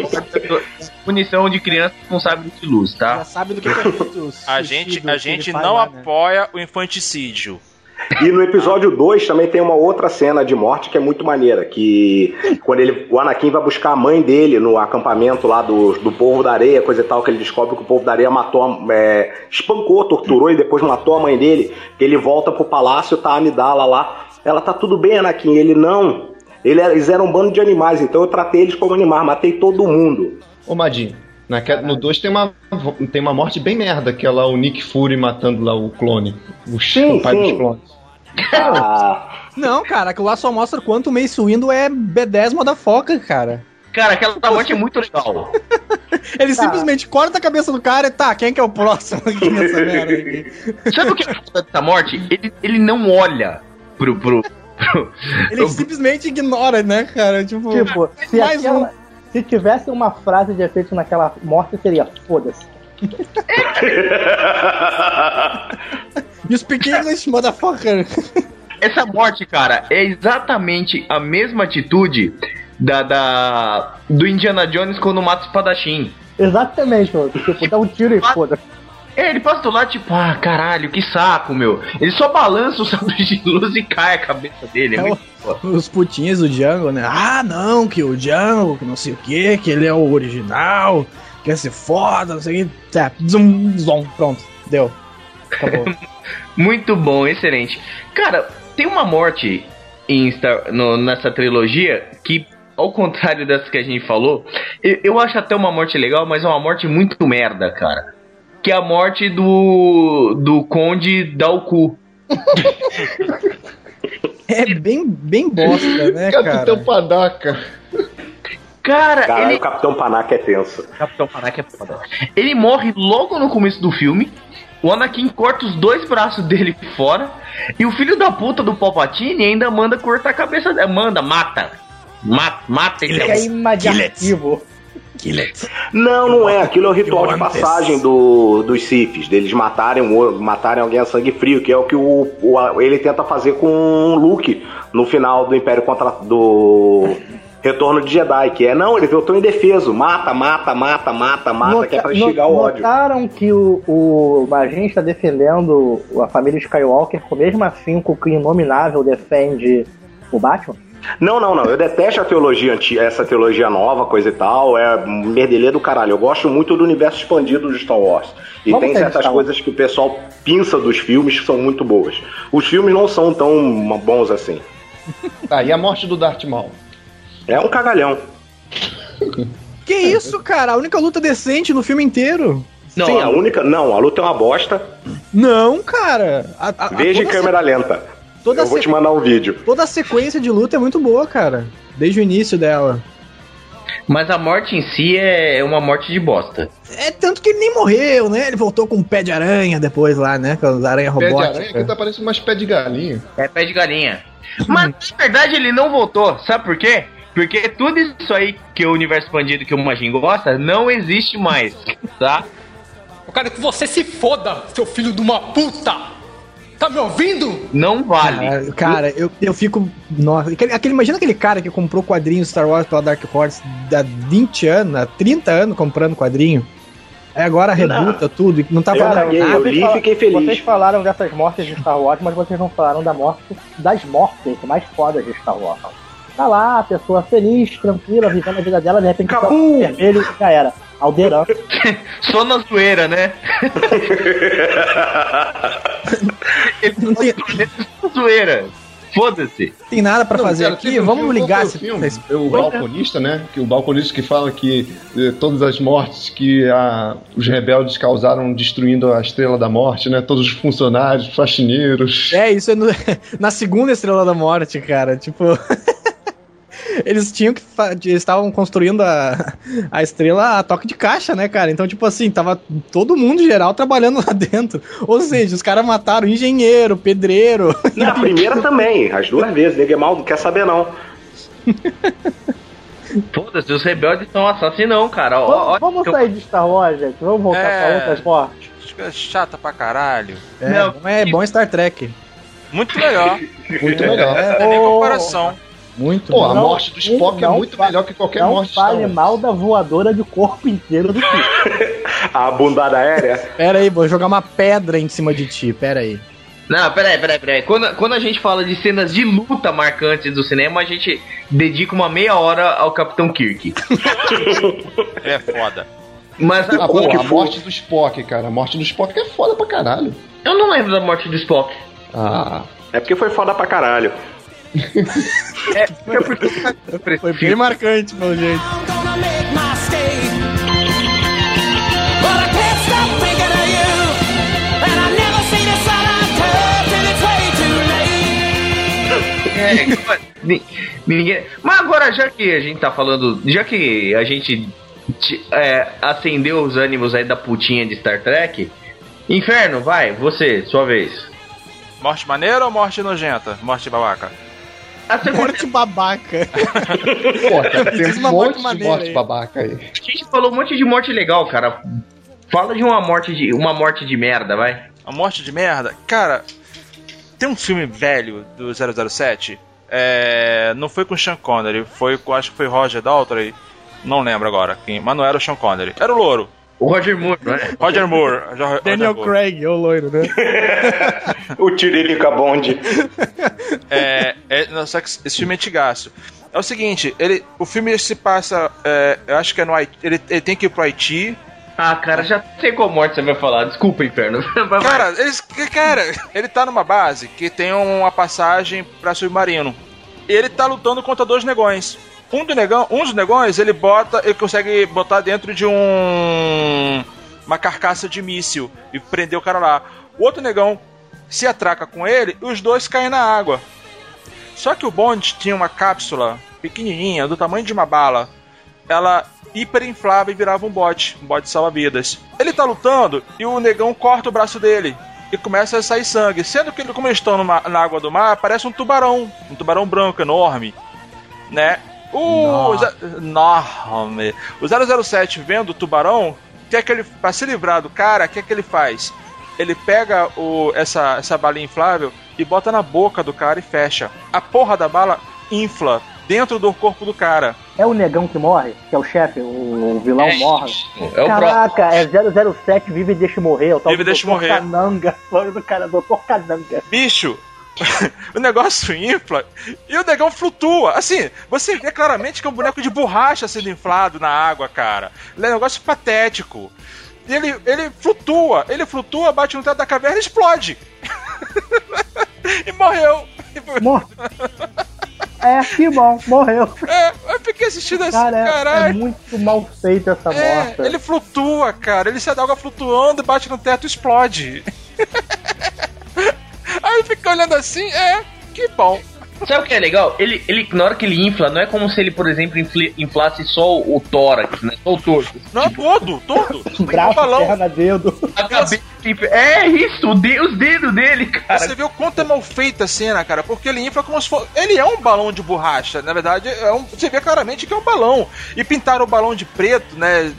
diz punição de criança com sabre de luz, Já tá? sabe do que é feito A gente, a gente não apoia o infanticídio. E no episódio dois também tem uma outra cena de morte que é muito maneira, que quando ele, o Anakin vai buscar a mãe dele no acampamento lá do, do povo da areia, coisa e tal, que ele descobre que o povo da areia matou, a- é, espancou, torturou e depois matou a mãe dele, que ele volta pro palácio, tá a Amidala lá, ela tá tudo bem, Anakin, ele não, ele, eles eram um bando de animais, então eu tratei eles como animais, matei todo mundo. Ô Madin, naquela- no dois tem uma, tem uma morte bem merda, que é lá o Nick Fury matando lá o clone. O, Sim, o pai sim. dos clones. Ah, Não, cara, aquilo lá só mostra quanto o Mace Windu é B dez motherfucker, cara. Cara, aquela morte é muito legal. Ele Tá. simplesmente corta a cabeça do cara e tá, quem que é o próximo aqui nessa merda aqui? Sabe o que é foda dessa morte? Ele, ele não olha pro. pro, pro Ele simplesmente ignora, né, cara? Tipo, Tipo, se, mais um. aquela, se tivesse uma frase de efeito naquela morte, seria foda-se. You speak English, motherfucker. Essa morte, cara, é exatamente a mesma atitude da, da do Indiana Jones quando mata o espadachim. Exatamente, mano. Tipo, dá um tiro e foda-se. É, ele passa do lado, tipo, ah, caralho, que saco, meu. Ele só balança o sabre de luz e cai a cabeça dele. É É muito o- os putinhos do Django, né? Ah, não, que o Django, que não sei o que, que ele é o original, quer ser foda, não sei o que. Tá, zum, zum, pronto, deu. Acabou. Muito bom, excelente. Cara, tem uma morte em Star- no- nessa trilogia que, ao contrário dessa que a gente falou, eu, eu acho até uma morte legal, mas é uma morte muito merda, cara. Que é a morte do do Conde Dalku. É bem, bem bosta, né, Capitão cara? Padaca. Cara, Caralho, ele... o Capitão Panaca é tenso. Capitão Panaca é foda. Ele morre logo no começo do filme. O Anakin corta os dois braços dele fora. E o filho da puta do Palpatine ainda manda cortar a cabeça dele. Manda, mata. Mata, mata ele. Queima de arquivo. Não, não é. Aquilo é o ritual de Antes. passagem do, dos Siths, deles matarem, um o- matarem alguém a sangue frio, que é o que o, o- ele tenta fazer com o Luke no final do Império contra do Retorno de Jedi, que é, não, ele voltou indefeso, mata, mata, mata, mata, mata, que é pra instigar o ódio. Notaram que o, o Magin está defendendo a família Skywalker com o mesmo afinco que o Inominável defende o Batman? Não, não, não, eu detesto a teologia antiga, essa teologia nova, coisa e tal, é merdelê do caralho. Eu gosto muito do universo expandido de Star Wars. E Vamos tem ter certas Star Wars. coisas que o pessoal pinça dos filmes que são muito boas. Os filmes não são tão bons assim. Tá, e a morte do Darth Maul? É um cagalhão. Que isso, cara? A única luta decente no filme inteiro. Não, Sim, a única. Não, a luta é uma bosta. Não, cara. A, a, a- Veja em toda a câmera lenta. toda Eu vou a te mandar um vídeo. Toda a sequência de luta é muito boa, cara. Desde o início dela. Mas a morte em si é uma morte de bosta. É tanto que ele nem morreu, né? Ele voltou com um pé de aranha depois lá, né? Com as aranhas Pé de robóticas. aranha que tá parecendo umas pé de galinha. É pé de galinha. Mas, na verdade, ele não voltou. Sabe por quê? Porque tudo isso aí que o universo expandido que o Magin gosta não existe mais, tá? Eu quero que você se foda, seu filho de uma puta! Tá me ouvindo? Não vale. Cara, cara, eu, eu fico. Nossa, aquele, aquele- imagina aquele cara que comprou quadrinhos Star Wars pela Dark Horse há vinte anos, há trinta anos comprando quadrinho. Aí agora rebuta tudo e não tá Eu falando larguei, nada. eu li e fiquei feliz. Vocês falaram dessas mortes de Star Wars, mas vocês não falaram da morte das mortes mais fodas de Star Wars. Tá lá, a pessoa feliz, tranquila, vivendo a vida dela, de repente Acabou. tá um vermelho e já era. Alderan. Só na zoeira, né? Ele Não tem, na zoeira. Foda-se. tem nada pra Não, fazer cara, aqui, teve um vamos filme, ligar qual esse, foi o filme? esse- É o balconista, né? Que o balconista que fala que eh, todas as mortes que a- os rebeldes causaram destruindo a Estrela da Morte, né? Todos os funcionários, faxineiros. É, isso é no- na segunda Estrela da Morte, cara. Tipo. Eles tinham que. fa- Eles estavam construindo a, a estrela a toque de caixa, né, cara? Então, tipo assim, tava todo mundo geral trabalhando lá dentro. Ou seja, os caras mataram engenheiro, pedreiro. Na primeira também, as duas vezes. Ninguém mal não quer saber, não. Foda-se, os rebeldes são assassinão, cara. Ó, ó, Vamos, vamos eu- sair de Star Wars, gente. Vamos voltar É. pra outras mortes. É chata pra caralho. É, Não. bom, é bom Star Trek. Muito melhor. Muito melhor. Não tem nem Ô, comparação. Muito Pô, a bom. Não, morte do Spock é não muito fa- melhor que qualquer Não morte de Star fale Wars. mal da voadora de corpo inteiro do filme. A bundada aérea. Pera aí, vou jogar uma pedra em cima de ti, pera aí. Não, peraí, peraí, peraí. Quando, quando a gente fala de cenas de luta marcantes do cinema, a gente dedica uma meia hora ao Capitão Kirk. Ele é foda. Mas Ah, a, pô, que a for. morte do Spock, cara. A morte do Spock é foda pra caralho. eu não lembro da morte do Spock. Ah, É porque foi foda pra caralho. É, é porque eu Foi prefiro. bem marcante, pelo jeito. I'm gonna make my escape. But I can't stop thinking of you. And I never seen the sun I turned till it's way too late. É, ni- ninguém. Mas agora, já que a gente tá falando. Já que a gente te- é, acendeu os ânimos aí da putinha de Star Trek. Inferno, vai, você, sua vez. Morte maneira ou morte nojenta? Morte babaca? A segunda, Morte babaca. pô, cara, tem Diz um uma monte morte de maneira morte aí. babaca aí. a gente falou um monte de morte legal, cara. Fala de uma morte de. Uma morte de merda, vai. A morte de merda? Cara, tem um filme velho do zero zero sete. É, não foi com Sean Connery, foi com, acho que foi Roger Daltrey. Não lembro agora, quem, mas não era o Sean Connery. Era o Louro. O Roger Moore, não é? Roger Moore. Roger Daniel Moore. Craig, é o loiro, né? O Tiririca Bond. É, é, não, só que esse filme é antigaço. É o seguinte, ele, o filme se passa, é, eu acho que é no Haiti, ele, ele tem que ir pro Haiti. Ah, cara, já sei qual morte você vai falar. Desculpa, Inferno. Cara, eles, cara, ele tá numa base que tem uma passagem pra submarino. E ele tá lutando contra dois negões. Um, do negão, um dos negões, ele bota, ele consegue botar dentro de um uma carcaça de míssil e prender o cara lá. O outro negão se atraca com ele e os dois caem na água. Só que o Bond tinha uma cápsula pequenininha, do tamanho de uma bala. Ela hiperinflava e virava um bote, um bote salva-vidas. Ele tá lutando e o negão corta o braço dele e começa a sair sangue. Sendo que, como eles estão numa, na água do mar, parece um tubarão, um tubarão branco enorme, né? O, enorme. O zero zero sete, vendo o tubarão, quer que ele, pra se livrar do cara, o que é que ele faz? Ele pega o, essa, essa balinha inflável e bota na boca do cara e fecha. A porra da bala infla dentro do corpo do cara. É o negão que morre? Que é o chefe? O, o vilão É morre? É o Caraca, é zero zero sete, Vive e Deixa Morrer. O tal Vive e do Deixa doutor Morrer. Cananga. Foi do cara, doutor Cananga. Bicho, o negócio infla e o negão flutua. Assim, você vê claramente que é um boneco de borracha sendo inflado na água, cara. É um negócio patético. E ele, ele flutua, ele flutua, bate no teto da caverna e explode. E morreu. Morre. É, que bom, morreu. É, eu fiquei assistindo assim, Cara, é, caralho. é muito mal feita essa É, morte. ele flutua, cara. Ele sai da água flutuando, bate no teto e explode. Aí fica olhando assim, é, que bom. Sabe o que é legal? Ele, ele, na hora que ele infla, não é como se ele, por exemplo, infli, inflasse só o, o tórax, né? Só o torso. Não, Tipo, todo, todo. Um braço, balão. perna, dedo. a cabeça, tipo, é isso, o de, os dedos dele, cara. Você vê o quanto é mal feita a cena, cara, porque ele infla como se fosse... Ele é um balão de borracha, na verdade, é um... você vê claramente que é um balão. E pintaram o balão de preto, né?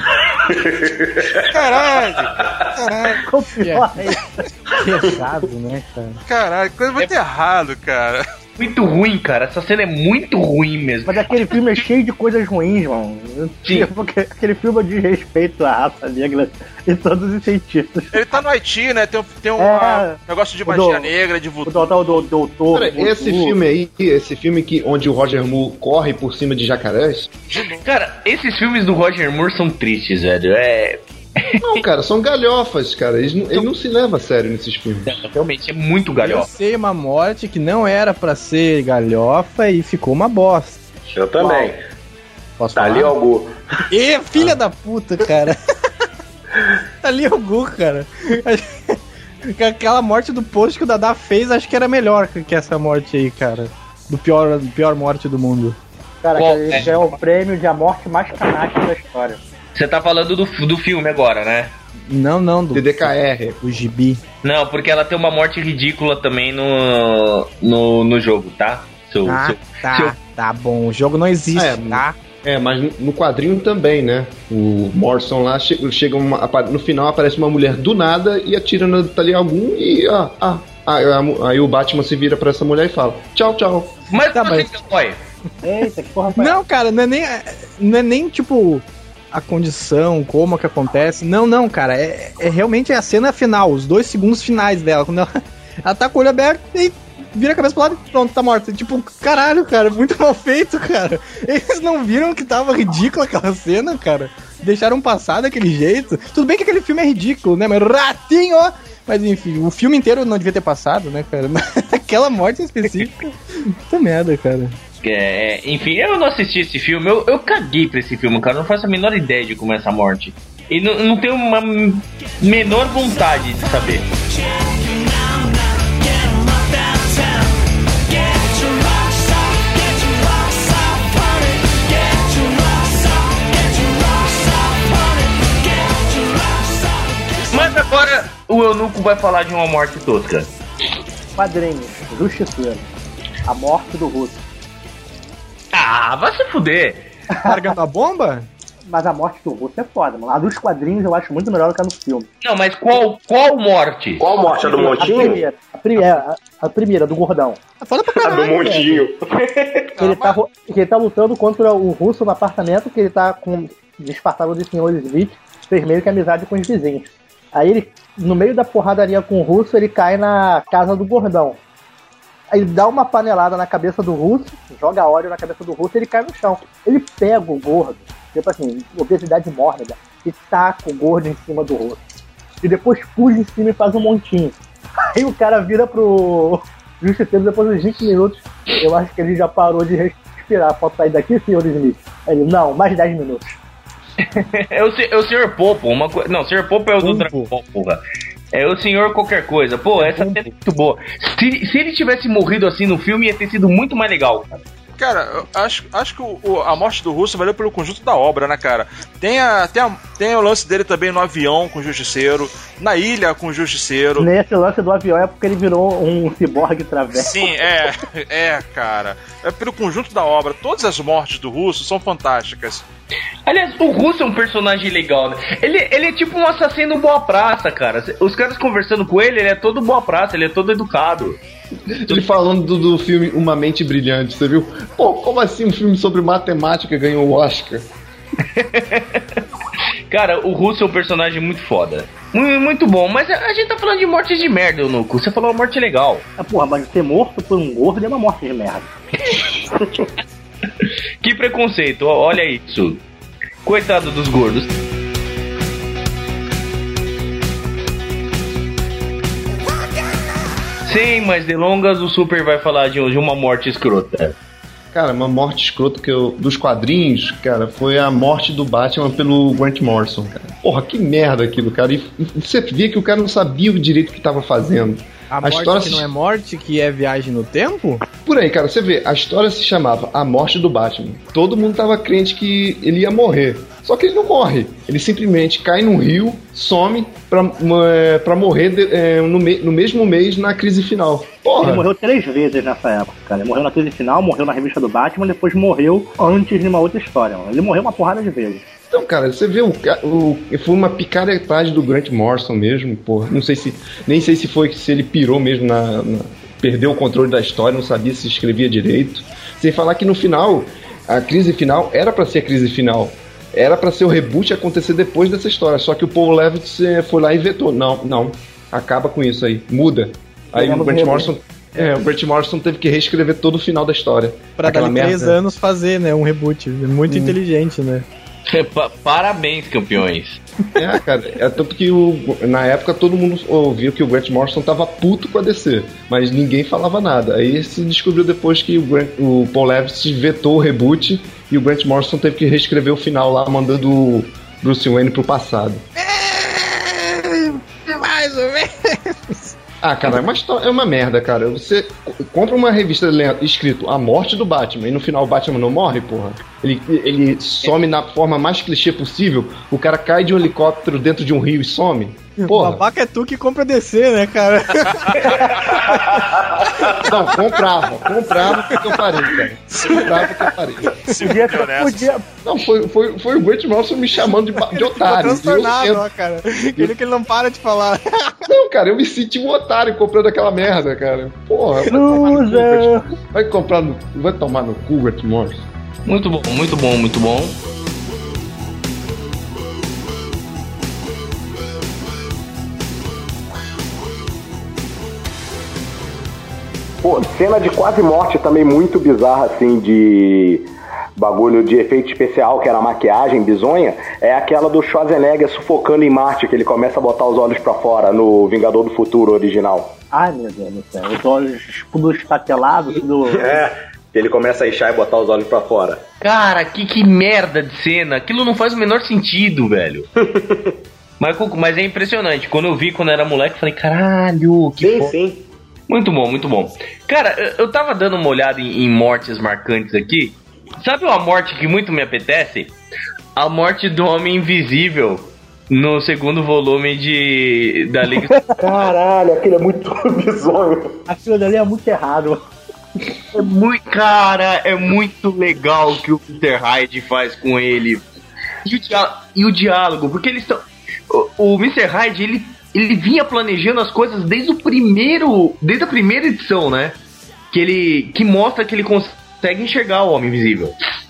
Caralho! Caralho, Ficou pior aí. Pesado, né, cara? caralho, coisa muito errado, cara. Muito ruim, cara. Essa cena é muito ruim mesmo. Mas aquele filme é cheio de coisas ruins, mano. Sim. Porque aquele filme é de respeito à raça negra e todos os cientistas. Ele tá no Haiti, né? Tem, um- tem um É. ah, negócio de O magia do- negra, de O voodoo. doutor, do doutor. Cara, esse filme aí, esse filme que, onde o Roger Moore corre por cima de jacarés, Cara, esses filmes do Roger Moore são tristes, velho. É. não, cara, são galhofas, cara. Ele não, ele não se leva a sério nesses filmes. Realmente é muito Eu galhofa. sei uma morte que não era pra ser galhofa e ficou uma bosta. Eu também. Posso Tá falar? ali, Algu. Ê, filha da puta, cara. Ali é o Gu, cara. Aquela morte do post que o Dadá fez, acho que era melhor que essa morte aí, cara. Do pior, do pior morte do mundo. Cara, Qual que é? já é o prêmio de a morte mais canastra da história. Você tá falando do, do filme agora, né? Não, não, do, D D K R. do gibi. Não, porque ela tem uma morte ridícula também no, no, no jogo, tá? Seu, Ah, seu, tá, seu- tá bom. O jogo não existe, É, tá? É, mas no- no quadrinho também, né? O Morrison lá che- chega uma, apa- no final aparece uma mulher do nada e atira no Talia algum e ah, ah, ah, a- aí o Batman se vira pra essa mulher e fala: tchau, tchau. Mas Tá, você mas- que apoia. Eita, que porra foi Não, cara, não é nem, não é nem tipo a condição, como que acontece. Não, não, cara. É, é realmente a cena final, os dois segundos finais dela. Quando ela, ela tá com o olho aberto e vira a cabeça pro lado e pronto, tá morta. Tipo, caralho, cara, muito mal feito, cara. Eles não viram que tava ridícula aquela cena, cara. Deixaram passar daquele jeito. Tudo bem que aquele filme é ridículo, né? Mas ratinho, ó. Mas enfim, o filme inteiro não devia ter passado, né, cara? Mas aquela morte em específica. Puta merda, cara. É, enfim, eu não assisti esse filme, eu, eu caguei pra esse filme, cara. Eu não faço a menor ideia de como é essa morte. E não, não tenho uma menor vontade de saber. Mas agora o Eunuco vai falar de uma morte tosca. Quadrinhos, Justiceiro. A morte do Russo. Ah, vai se fuder. Largando a bomba? Mas a morte do Russo é foda, mano. A dos quadrinhos eu acho muito melhor do que a no filme. Não, mas qual, qual morte? Qual morte? A do A Montinho? primeira, a primeira, a, a primeira do gordão. Foda pra A caralho, do Montinho. Que ele, tá, ro- que ele tá lutando contra o Russo no apartamento, que ele tá com disfarçado de senhor Smith. fez meio que amizade com os vizinhos. Aí ele, no meio da porradaria com o russo, ele cai na casa do gordão. Aí ele dá uma panelada na cabeça do russo, joga óleo na cabeça do russo e ele cai no chão. Ele pega o gordo, tipo assim, obesidade mórbida, e taca o gordo em cima do russo. E depois pula em cima e faz um montinho. Aí o cara vira pro justiceiro depois de vinte minutos. Eu acho que ele já parou de respirar. Pode sair daqui, senhor Smith? Aí ele, não, mais dez minutos. É o, é o senhor Popo, uma coisa. Não, o senhor Popo é o do Dragon Ball, porra. É o senhor qualquer coisa. Pô, essa cena é muito boa. Se, se ele tivesse morrido assim no filme, ia ter sido muito mais legal, cara. Cara, eu acho, acho que o, o, a morte do Russo valeu pelo conjunto da obra, né, cara? Tem, a, tem, a, tem o lance dele também no avião com o Justiceiro, na ilha com o Justiceiro. Nesse lance do avião é porque ele virou um ciborgue travesso. Sim, é, é, cara. É pelo conjunto da obra. Todas as mortes do Russo são fantásticas. Aliás, o Russo é um personagem legal, né? Ele, ele é tipo um assassino boa praça, cara. Os caras conversando com ele, ele é todo boa praça, ele é todo educado. Ele falando do, do filme Uma Mente Brilhante, você viu? Pô, como assim um filme sobre matemática ganhou o Oscar? Cara, o Russo é um personagem muito foda. Muito, muito bom, mas a, a gente tá falando de mortes de merda, Nuco. Você falou uma morte legal. Ah, porra, mas ser morto por um gordo é uma morte de merda. Que preconceito, olha isso. Coitado dos gordos. Sem mais delongas, o Super vai falar de, de uma morte escrota. Cara, uma morte escrota que eu, dos quadrinhos, cara, foi a morte do Batman pelo Grant Morrison, cara. Porra, que merda aquilo, cara. E, e você via que o cara não sabia o direito que tava fazendo. A, a morte história que se... não é morte, que é viagem no tempo? Por aí, cara, você vê, a história se chamava A Morte do Batman. Todo mundo tava crente que ele ia morrer. Só que ele não morre. Ele simplesmente cai num rio, some pra, pra morrer de, é, no, me, no mesmo mês na crise final. Porra! Ele morreu três vezes nessa época, cara. Ele morreu na crise final, morreu na revista do Batman, depois morreu antes de uma outra história. Ele morreu uma porrada de vezes. Então, cara, você vê, o, o, foi uma picaretagem do Grant Morrison mesmo, porra. Não sei se, nem sei se foi se ele pirou mesmo, na, na, perdeu o controle da história, não sabia se escrevia direito. Sem falar que no final, a crise final era pra ser a crise final. Era pra ser o reboot acontecer depois dessa história. Só que o Paul Levitz foi lá e vetou. Não, não, acaba com isso aí, muda. Aí o Grant Morrison... É, o Grant Morrison teve que reescrever todo o final da história. Pra daqui três anos fazer, né, um reboot. Muito hum. inteligente, né? Parabéns, campeões. É, cara, é tanto que o, na época todo mundo ouviu que o Grant Morrison tava puto com a D C, mas ninguém falava nada. Aí se descobriu depois que o, Grant, o Paul Levitz vetou o reboot e o Grant Morrison teve que reescrever o final lá, mandando o Bruce Wayne pro passado. É, mais ou menos. Ah, cara, é uma, história, é uma merda, cara. Você compra uma revista escrito A Morte do Batman e no final o Batman não morre, porra. Ele, ele some na forma mais clichê possível. O cara cai de um helicóptero dentro de um rio e some. Porra. Babaca é tu que compra D C, né, cara? Não, comprava. Comprava porque eu parei, cara. Comprava porque eu parei. Podia, podia. Não, foi, foi, foi o Grant Morrison me chamando de, de otário. Ficou transtornado, ó, cara. Ele que ele não para de falar. Não, cara, eu me senti um otário comprando aquela merda, cara. Porra, vai tomar no cu, vai comprar no, vai tomar no cu, Grant Morrison. Muito bom, muito bom, muito bom. Pô, cena de quase morte também muito bizarra, assim, de bagulho de efeito especial, que era maquiagem bizonha, é aquela do Schwarzenegger sufocando em Marte, que ele começa a botar os olhos pra fora no Vingador do Futuro original. Ai, meu Deus do céu, os olhos tudo espatelados, tudo... É, ele começa a inchar e botar os olhos pra fora. Cara, que, que merda de cena, aquilo não faz o menor sentido, velho. mas, mas é impressionante, quando eu vi quando era moleque, eu falei, caralho, que sim, foda. Sim. Muito bom, muito bom. Cara, eu tava dando uma olhada em, em mortes marcantes aqui. Sabe uma morte que muito me apetece? A morte do Homem Invisível no segundo volume de da Liga. Caralho, aquilo é muito bizonho. Aquilo dali é muito errado. É muito, cara, é muito legal o que o Peter Hyde faz com ele. E o, diá- e o diálogo, porque eles estão... O, o mister Hyde, ele... Ele vinha planejando as coisas desde o primeiro, desde a primeira edição, né? Que ele, que mostra que ele consegue enxergar o Homem Invisível.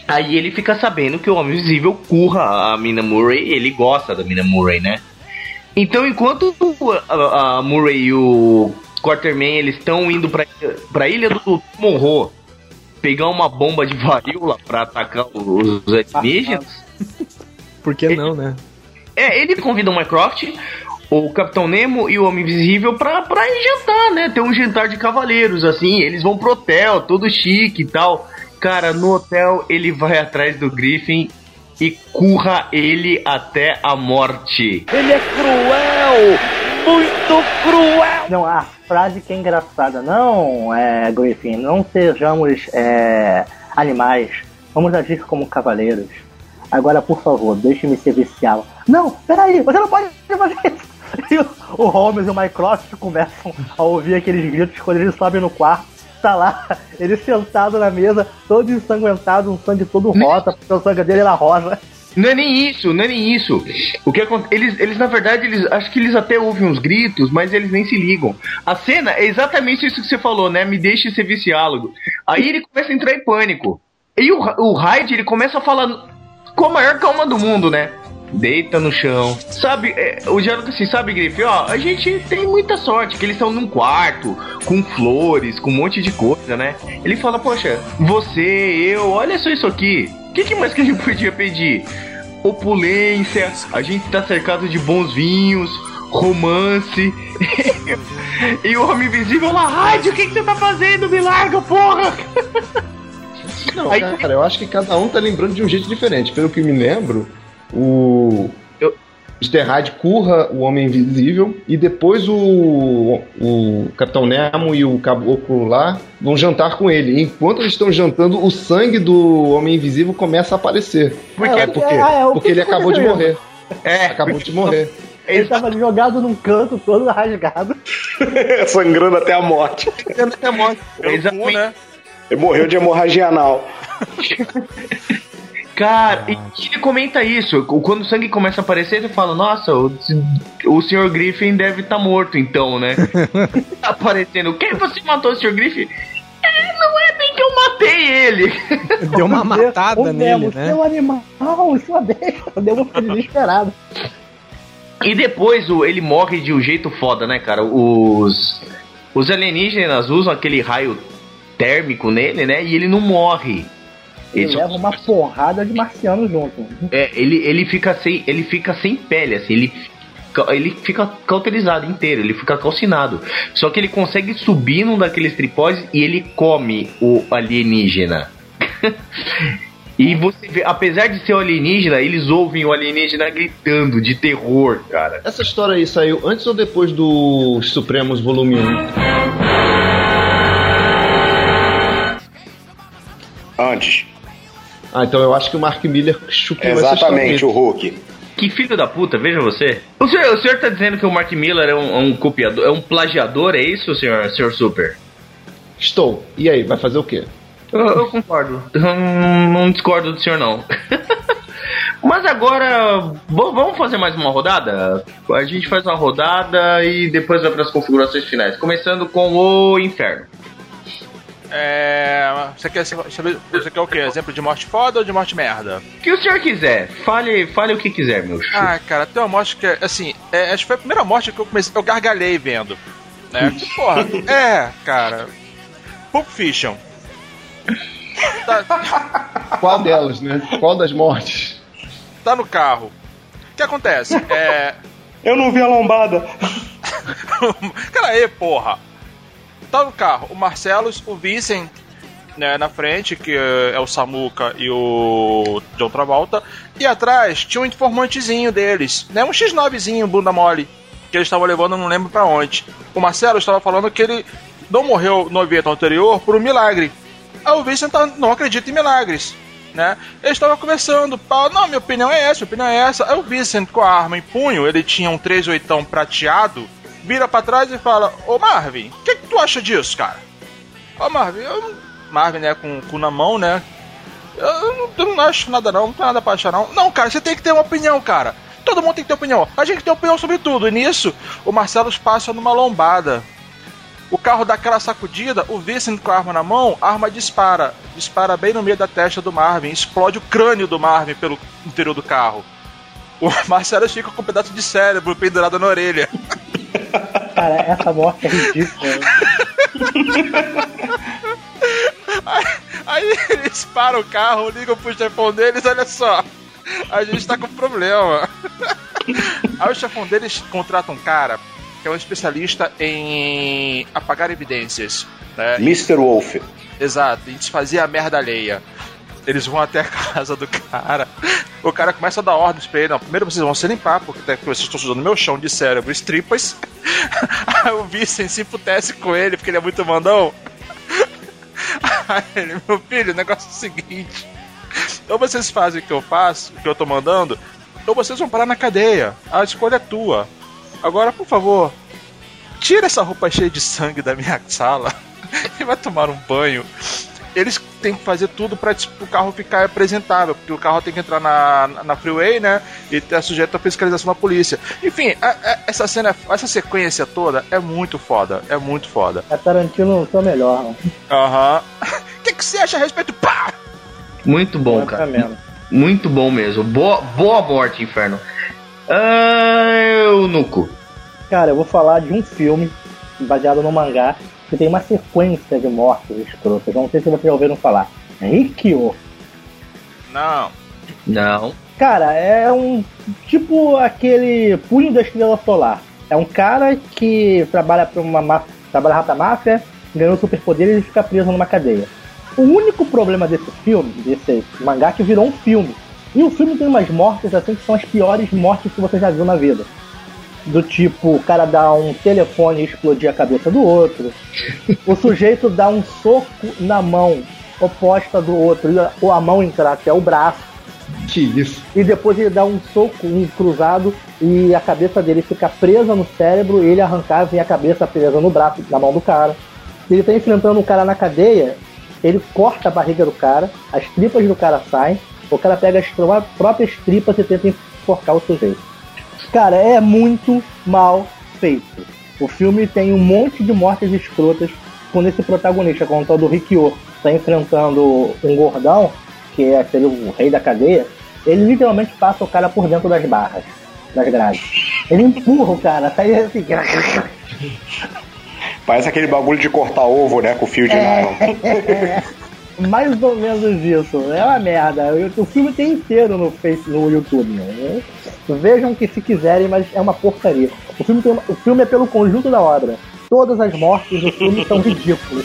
Aí ele fica sabendo que o Homem Invisível curra a Mina Murray, ele gosta da Mina Murray, né? Então, enquanto a, a Murray e o Quarterman eles estão indo pra, pra ilha do Monroe pegar uma bomba de varíola pra atacar os, os alienígenas. Por que não, né? É, ele convida o Mycroft, o Capitão Nemo e o Homem Invisível pra, pra ir jantar, né? Ter um jantar de cavaleiros, assim. Eles vão pro hotel, todo chique e tal. Cara, no hotel ele vai atrás do Griffin e curra ele até a morte. Ele é cruel! Muito cruel! Não, a frase que é engraçada. Não, é, Griffin, não sejamos é, animais. Vamos agir como cavaleiros. Agora, por favor, deixe-me ser bestial. Não, peraí, você não pode fazer isso. E o, o Holmes e o Mycroft começam a ouvir aqueles gritos quando eles sobem no quarto. Tá lá, ele sentado na mesa, todo ensanguentado, um sangue todo rosa, porque o sangue dele era rosa. Não é nem isso, não é nem isso. O que acontece? Eles, eles, na verdade, eles acho que eles até ouvem uns gritos, mas eles nem se ligam. A cena é exatamente isso que você falou, né? Me deixe ser viciálogo. Aí ele começa a entrar em pânico. E o, o Hyde, ele começa a falar com a maior calma do mundo, né? Deita no chão. Sabe, é, o diálogo assim, sabe, Griffin? Ó, a gente tem muita sorte, que eles estão num quarto, com flores, com um monte de coisa, né? Ele fala, poxa, você, eu, olha só isso aqui. O que, que mais que a gente podia pedir? Opulência, a gente tá cercado de bons vinhos, romance. E o Homem Invisível lá, Hyde, o que, que você tá fazendo? Me larga, porra! Não, Aí, cara, eu acho que cada um tá lembrando de um jeito diferente. Pelo que me lembro, o Eu... mister Hyde curra o Homem Invisível e depois o, o Capitão Nemo e o Caboclo lá vão jantar com ele. Enquanto eles estão jantando, o sangue do Homem Invisível começa a aparecer. Por quê? É, porque, Ah, é, o porque que ele que acabou de aconteceu? morrer. É, Acabou de morrer. Ele tava jogado num canto todo rasgado. Sangrando até a morte. até morte. Pelo cu, né? Ele morreu de hemorragia anal. Cara, e ele comenta isso. Quando o sangue começa a aparecer, ele fala, nossa, o, o senhor Griffin deve estar tá morto, então, né? Tá aparecendo. Quem você matou o senhor Griffin? É, não é bem que eu matei ele. Deu uma matada o nele, Nemo, né? seu animal, sua besta. O Nemo ficou desesperado. E depois o, ele morre de um jeito foda, né, cara? Os, os alienígenas usam aquele raio térmico nele, né? E ele não morre. Ele Ele, leva uma porrada de marciano junto. é, ele, ele, fica sem, ele fica sem pele, assim, ele, fica- ele fica cauterizado inteiro, ele fica calcinado. Só que ele consegue subir num daqueles tripós e ele come o alienígena. E você vê, apesar de ser o alienígena, eles ouvem o alienígena gritando de terror, cara. Essa história aí saiu antes ou depois do Supremos Volume um? Antes. Ah, então eu acho que o Mark Miller chupou essa Exatamente, história. o Hulk. Que filho da puta, veja você. O senhor, o senhor tá dizendo que o Mark Miller é um, é um copiador, é um plagiador, é isso, senhor, senhor Super? Estou. E aí, vai fazer o quê? Eu, eu concordo. Eu não, não discordo do senhor, não. Mas agora, v- vamos fazer mais uma rodada? A gente faz uma rodada e depois vai para as configurações finais. Começando com o Inferno. É. Você quer saber. Você quer o quê? Exemplo de morte foda ou de morte merda? O que o senhor quiser. Fale, fale o que quiser, meu chulo. Ah, cara, tem uma morte que é. Assim, é, acho que foi a primeira morte que eu comecei. Eu gargalhei vendo. Né? Porra, é, cara. Pulp Fiction. Tá, Qual delas, né? Qual das mortes? tá no carro. O que acontece? É. Eu não vi a lombada. Cara aí, porra. Tá no carro, o Marcellus, o Vincent, né, na frente, que é o Samuca e o John Travolta, e atrás tinha um informantezinho deles, né, um X novezinho, bunda mole, que eles estavam levando, não lembro pra onde. O Marcellus estava falando que ele não morreu no evento anterior por um milagre. Aí o Vincent tá, não acredita em milagres, né? Eles estavam conversando, pá, não, minha opinião é essa, minha opinião é essa. Aí o Vincent, com a arma em punho, ele tinha um três oitão prateado, vira pra trás e fala, ô Marvin, o que, que tu acha disso, cara? Ô Marvin, eu... Marvin, né, com o cu na mão, né? Eu não, eu não acho nada não, não tem nada pra achar não. Não, cara, você tem que ter uma opinião, cara. Todo mundo tem que ter opinião. A gente tem opinião sobre tudo. E nisso, o Marcelo passa numa lombada. O carro dá aquela sacudida, o Vincent com a arma na mão, a arma dispara. Dispara bem no meio da testa do Marvin, explode o crânio do Marvin pelo interior do carro. O Marcelo fica com um pedaço de cérebro pendurado na orelha. Cara, essa morte é ridícula. Aí, aí eles param o carro, ligam pro chefão deles, olha só, a gente tá com problema. Aí o chefão deles contrata um cara que é um especialista em apagar evidências, né? mister Wolf. Exato, e desfazer a merda alheia. Eles vão até a casa do cara. O cara começa a dar ordens pra ele. Não, primeiro vocês vão se limpar, porque até que vocês estão usando meu chão de cérebro, tripas. Aí o Vincent se emputece com ele, porque ele é muito mandão. Aí ele, meu filho, o negócio é o seguinte: ou vocês fazem o que eu faço, o que eu tô mandando, ou vocês vão parar na cadeia. A escolha é tua. Agora, por favor, tira essa roupa cheia de sangue da minha sala e vai tomar um banho. Eles têm que fazer tudo pra tipo, o carro ficar apresentável, porque o carro tem que entrar na, na freeway, né? E tá sujeito à fiscalização da polícia. Enfim, a, a, essa cena, essa sequência toda é muito foda. É muito foda. É Tarantino seu melhor, né? Aham. O que, que você acha a respeito? Pá! Muito bom, cara. Mesmo. Muito bom mesmo. Boa, boa morte, Inferno. Ah, Eunuco. Cara, eu vou falar de um filme baseado no mangá que tem uma sequência de mortes escrotas. Não sei se vocês já ouviram falar. Rikyo. Não. Não. Cara, é um tipo aquele Punho da Estrela Solar. É um cara que trabalha para uma máfia, trabalha pra máfia, ganhou superpoderes e fica preso numa cadeia. O único problema desse filme, desse mangá, é que virou um filme. E o filme tem umas mortes assim que são as piores mortes que você já viu na vida. Do tipo, o cara dá um telefone e explodir a cabeça do outro. O sujeito dá um soco na mão oposta do outro, ou a mão entrar até o braço. Que isso? E depois ele dá um soco, um cruzado, e a cabeça dele fica presa no cérebro, e ele arrancar, vem a cabeça presa no braço, na mão do cara. Ele tá enfrentando um cara na cadeia, ele corta a barriga do cara, as tripas do cara saem, o cara pega as próprias tripas e tenta enforcar o sujeito. Cara, é muito mal feito. O filme tem um monte de mortes escrotas quando esse protagonista, como o tal do Rikyo, tá enfrentando um gordão, que é aquele, o rei da cadeia. Ele literalmente passa o cara por dentro das barras, das grades. Ele empurra o cara, sai assim. Parece aquele bagulho de cortar ovo, né? Com fio de é, nylon. é, mais ou menos isso. É uma merda. O filme tem inteiro no, face, no YouTube. Né? Vejam que se quiserem, mas é uma porcaria. O filme, tem uma, o filme é pelo conjunto da obra. Todas as mortes do filme são ridículas.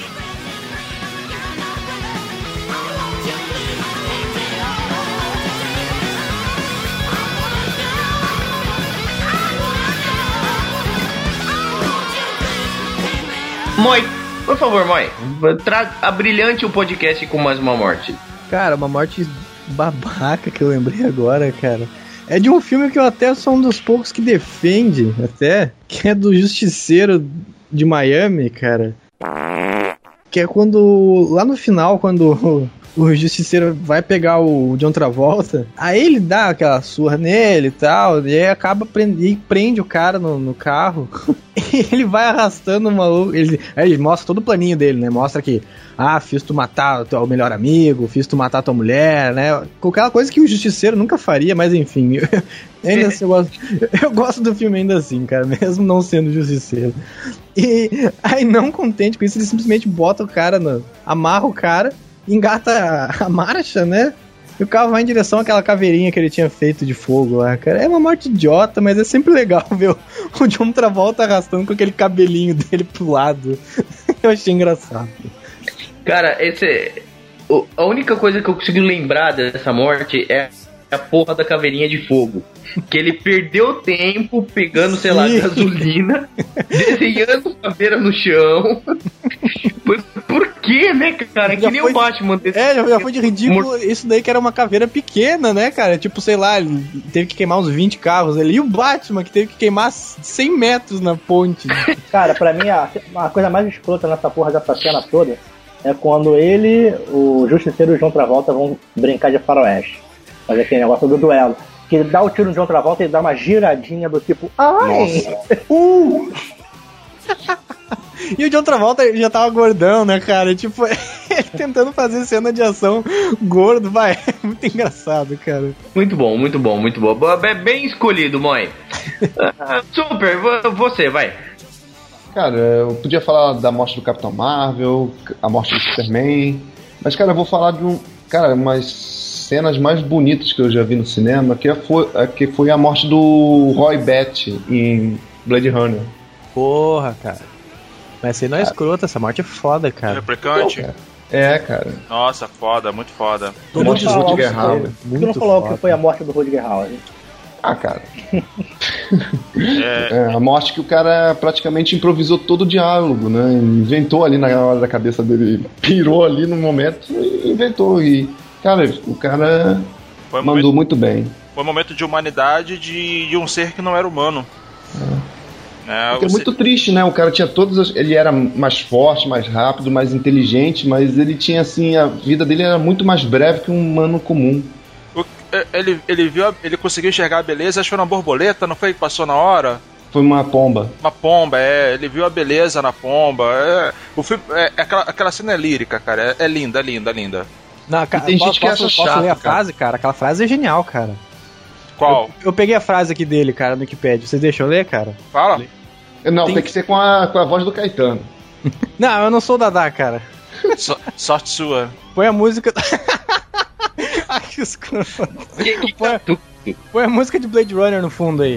Moi, por favor, Moi, tra- abrilhante o podcast com mais uma morte. Cara, uma morte babaca que eu lembrei agora, cara. É de um filme que eu até sou um dos poucos que defende, até, que é do Justiceiro de Miami, cara. Que é quando, lá no final, quando o Justiceiro vai pegar o John Travolta, aí ele dá aquela surra nele e tal, e aí acaba prende, e prende o cara no, no carro, e ele vai arrastando uma... Ele, aí ele mostra todo o planinho dele, né? Mostra que, ah, fiz tu matar o teu melhor amigo, fiz tu matar tua mulher, né? Aquela coisa que o Justiceiro nunca faria, mas enfim... Ainda assim, eu, gosto, eu gosto do filme ainda assim, cara, mesmo não sendo Justiceiro. E aí, não contente com isso, ele simplesmente bota o cara, no, amarra o cara, engata a, a marcha, né? E o carro vai em direção àquela caveirinha que ele tinha feito de fogo lá, cara. É uma morte idiota, mas é sempre legal ver o, o John Travolta arrastando com aquele cabelinho dele pro lado. Eu achei engraçado. Cara, esse, o, a única coisa que eu consigo lembrar dessa morte é a porra da caveirinha de fogo. Que ele perdeu tempo pegando, sei lá, gasolina, desenhando caveira no chão. Por, por quê, né, cara? Que já nem foi, o Batman. Desse é, já, já foi de ridículo mor- isso daí que era uma caveira pequena, né, cara? Tipo, sei lá, ele teve que queimar uns vinte carros ali. E o Batman, que teve que queimar cem metros na ponte. Cara, pra mim, a, a coisa mais escrota nessa porra dessa cena toda é quando ele, o Justiceiro e o John Travolta vão brincar de faroeste. Fazer aquele negócio do duelo. Que ele dá o tiro no John Travolta e dá uma giradinha do tipo, ai! Nossa. Uh! E o John Travolta já tava gordão, né, cara? Tipo, ele tentando fazer cena de ação gordo, vai. É muito engraçado, cara. Muito bom, muito bom, muito bom. Bem escolhido, mãe. uh, super, você, vai. Cara, eu podia falar da morte do Capitão Marvel, a morte do Superman, mas, cara, eu vou falar de um... Cara, umas cenas mais bonitas que eu já vi no cinema, que foi, que foi a morte do Roy Batty em Blade Runner. Porra, cara. Mas essa aí não é escrota, essa morte é foda, cara. Replicante? Pô, cara. É, cara. Nossa, foda, muito foda. Todo mundo falou Rutger Hauer. Por que não falou que foi a morte do Rutger Hauer? Ah, cara. É... É, a morte que o cara praticamente improvisou todo o diálogo, né? Inventou ali na hora da cabeça dele, pirou ali no momento e inventou. E, cara, o cara foi um mandou momento, muito bem. Foi um momento de humanidade de, de um ser que não era humano. É. É, Porque é você... muito triste, né? O cara tinha todas as... Ele era mais forte, mais rápido, mais inteligente, mas ele tinha, assim, a vida dele era muito mais breve que um humano comum. Ele, ele viu, a, ele conseguiu enxergar a beleza, acho que foi uma borboleta, não foi que passou na hora? Foi uma pomba. Uma pomba, é. Ele viu a beleza na pomba. É, o filme, é, aquela, aquela cena é lírica, cara. É, é linda, linda, linda. Não, cara, tem posso, gente que posso, acha posso chato, ler a cara. frase, cara? Aquela frase é genial, cara. Qual? Eu, eu peguei a frase aqui dele, cara, no Wikipedia. Vocês deixam eu ler, cara? Fala. Não, Tem- tem, que ser com a, com a voz do Caetano. Não, eu não sou o Dadá, cara. So, sorte sua. Põe a música... Ai, que escuro. Põe, põe a música de Blade Runner no fundo aí.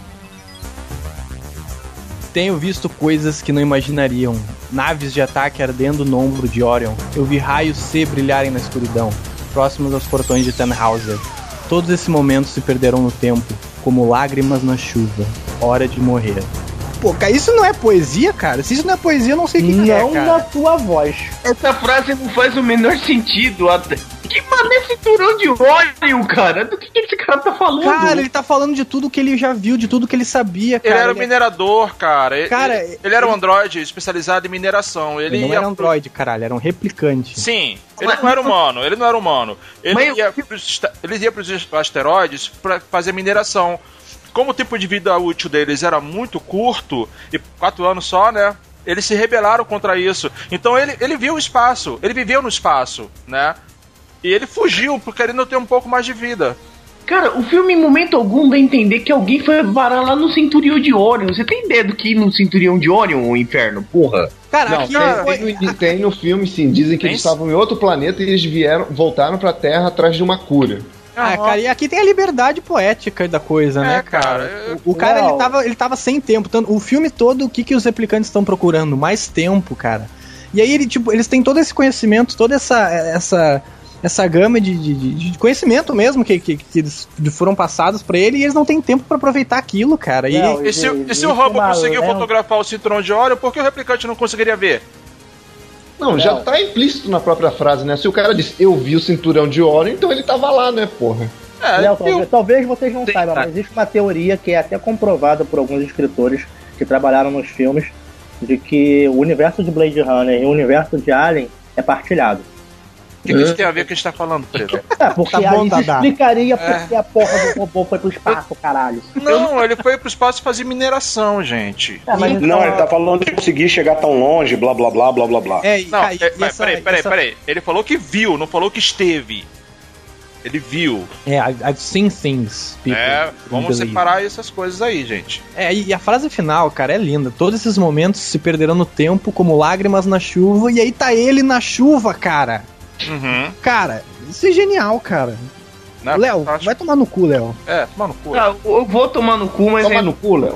Tenho visto coisas que não imaginariam. Naves de ataque ardendo no ombro de Orion. Eu vi raios C brilharem na escuridão, próximos aos portões de Tannhauser. Todos esses momentos se perderam no tempo, como lágrimas na chuva. Hora de morrer. Pô, cara, isso não é poesia, cara? Se isso não é poesia, eu não sei o que, que é, Não cara. na tua voz. Essa frase não faz o menor sentido. Até. Que mané cinturão de óleo, cara? Do que, que esse cara tá falando? Cara, ele tá falando de tudo que ele já viu, de tudo que ele sabia, cara. Ele era um Ele- minerador, cara. Ele, Cara, ele, ele era um androide especializado em mineração. Ele, Ele não ia era um androide, caralho, era um replicante. Sim, ele Mas- não era humano, ele não era humano. Ele Mas- ia pros, esta- eles iam para os asteroides para fazer mineração. Como o tempo de vida útil deles era muito curto, e quatro anos só, né? Eles se rebelaram contra isso. Então ele, ele viu o espaço, ele viveu no espaço, né? E ele fugiu por querendo ter um pouco mais de vida. Cara, o filme em momento algum dá a entender que alguém foi varar lá no Centurião de Orion. Você tem ideia do que ir no Centurião de Orion, o inferno? Porra. Cara, Não, aqui tem, foi- tem no, tem no filme, sim. Dizem que Tem? eles estavam em outro planeta e eles vieram, voltaram pra Terra atrás de uma cura. Ah, cara, e aqui tem a liberdade poética da coisa, É, né, cara, cara? é- O, o cara, Não. ele tava, ele tava sem tempo. Tanto, o filme todo, o que, que os replicantes estão procurando? Mais tempo, cara. E aí, ele, tipo, eles têm todo esse conhecimento, toda essa essa, essa gama de, de, de conhecimento mesmo que, que, que eles foram passados pra ele, e eles não têm tempo pra aproveitar aquilo, cara. E, Não, E se, e se o Existe Hubble uma conseguiu lenda- fotografar o cinturão de Orion, por que o replicante não conseguiria ver? Não, já Não. tá implícito na própria frase, né? Se o cara disse, eu vi o cinturão de Orion, então ele tava lá, né, porra? É, Léo, viu? talvez, talvez vocês não Tem- saibam, mas existe uma teoria que é até comprovada por alguns escritores que trabalharam nos filmes, de que o universo de Blade Runner e o universo de Alien é partilhado. O que, que isso tem a ver com o que a gente tá falando, Preto? É, porque Tá bom, aí se Dadá. explicaria por É. que a porra do robô foi pro espaço, caralho. Não, ele foi pro espaço fazer mineração, gente. É, mas Não, então- ele tá falando de conseguir chegar tão longe, blá blá blá blá blá blá. é, e, Não, cara, e- é, e mas essa- peraí, peraí, essa- peraí. Ele falou que viu, não falou que esteve. Ele viu. É, I've, I've seen things. people É, vamos believe. separar essas coisas aí, gente. É, e a frase final, cara, é linda. Todos esses momentos se perderão no tempo como lágrimas na chuva, e aí tá ele na chuva, cara. Uhum. Cara, isso é genial, cara. Né? Léo, Acho- vai tomar no cu, Léo. É, toma no cu. Ah, eu vou tomar no cu, mas Toma é no cu, Léo.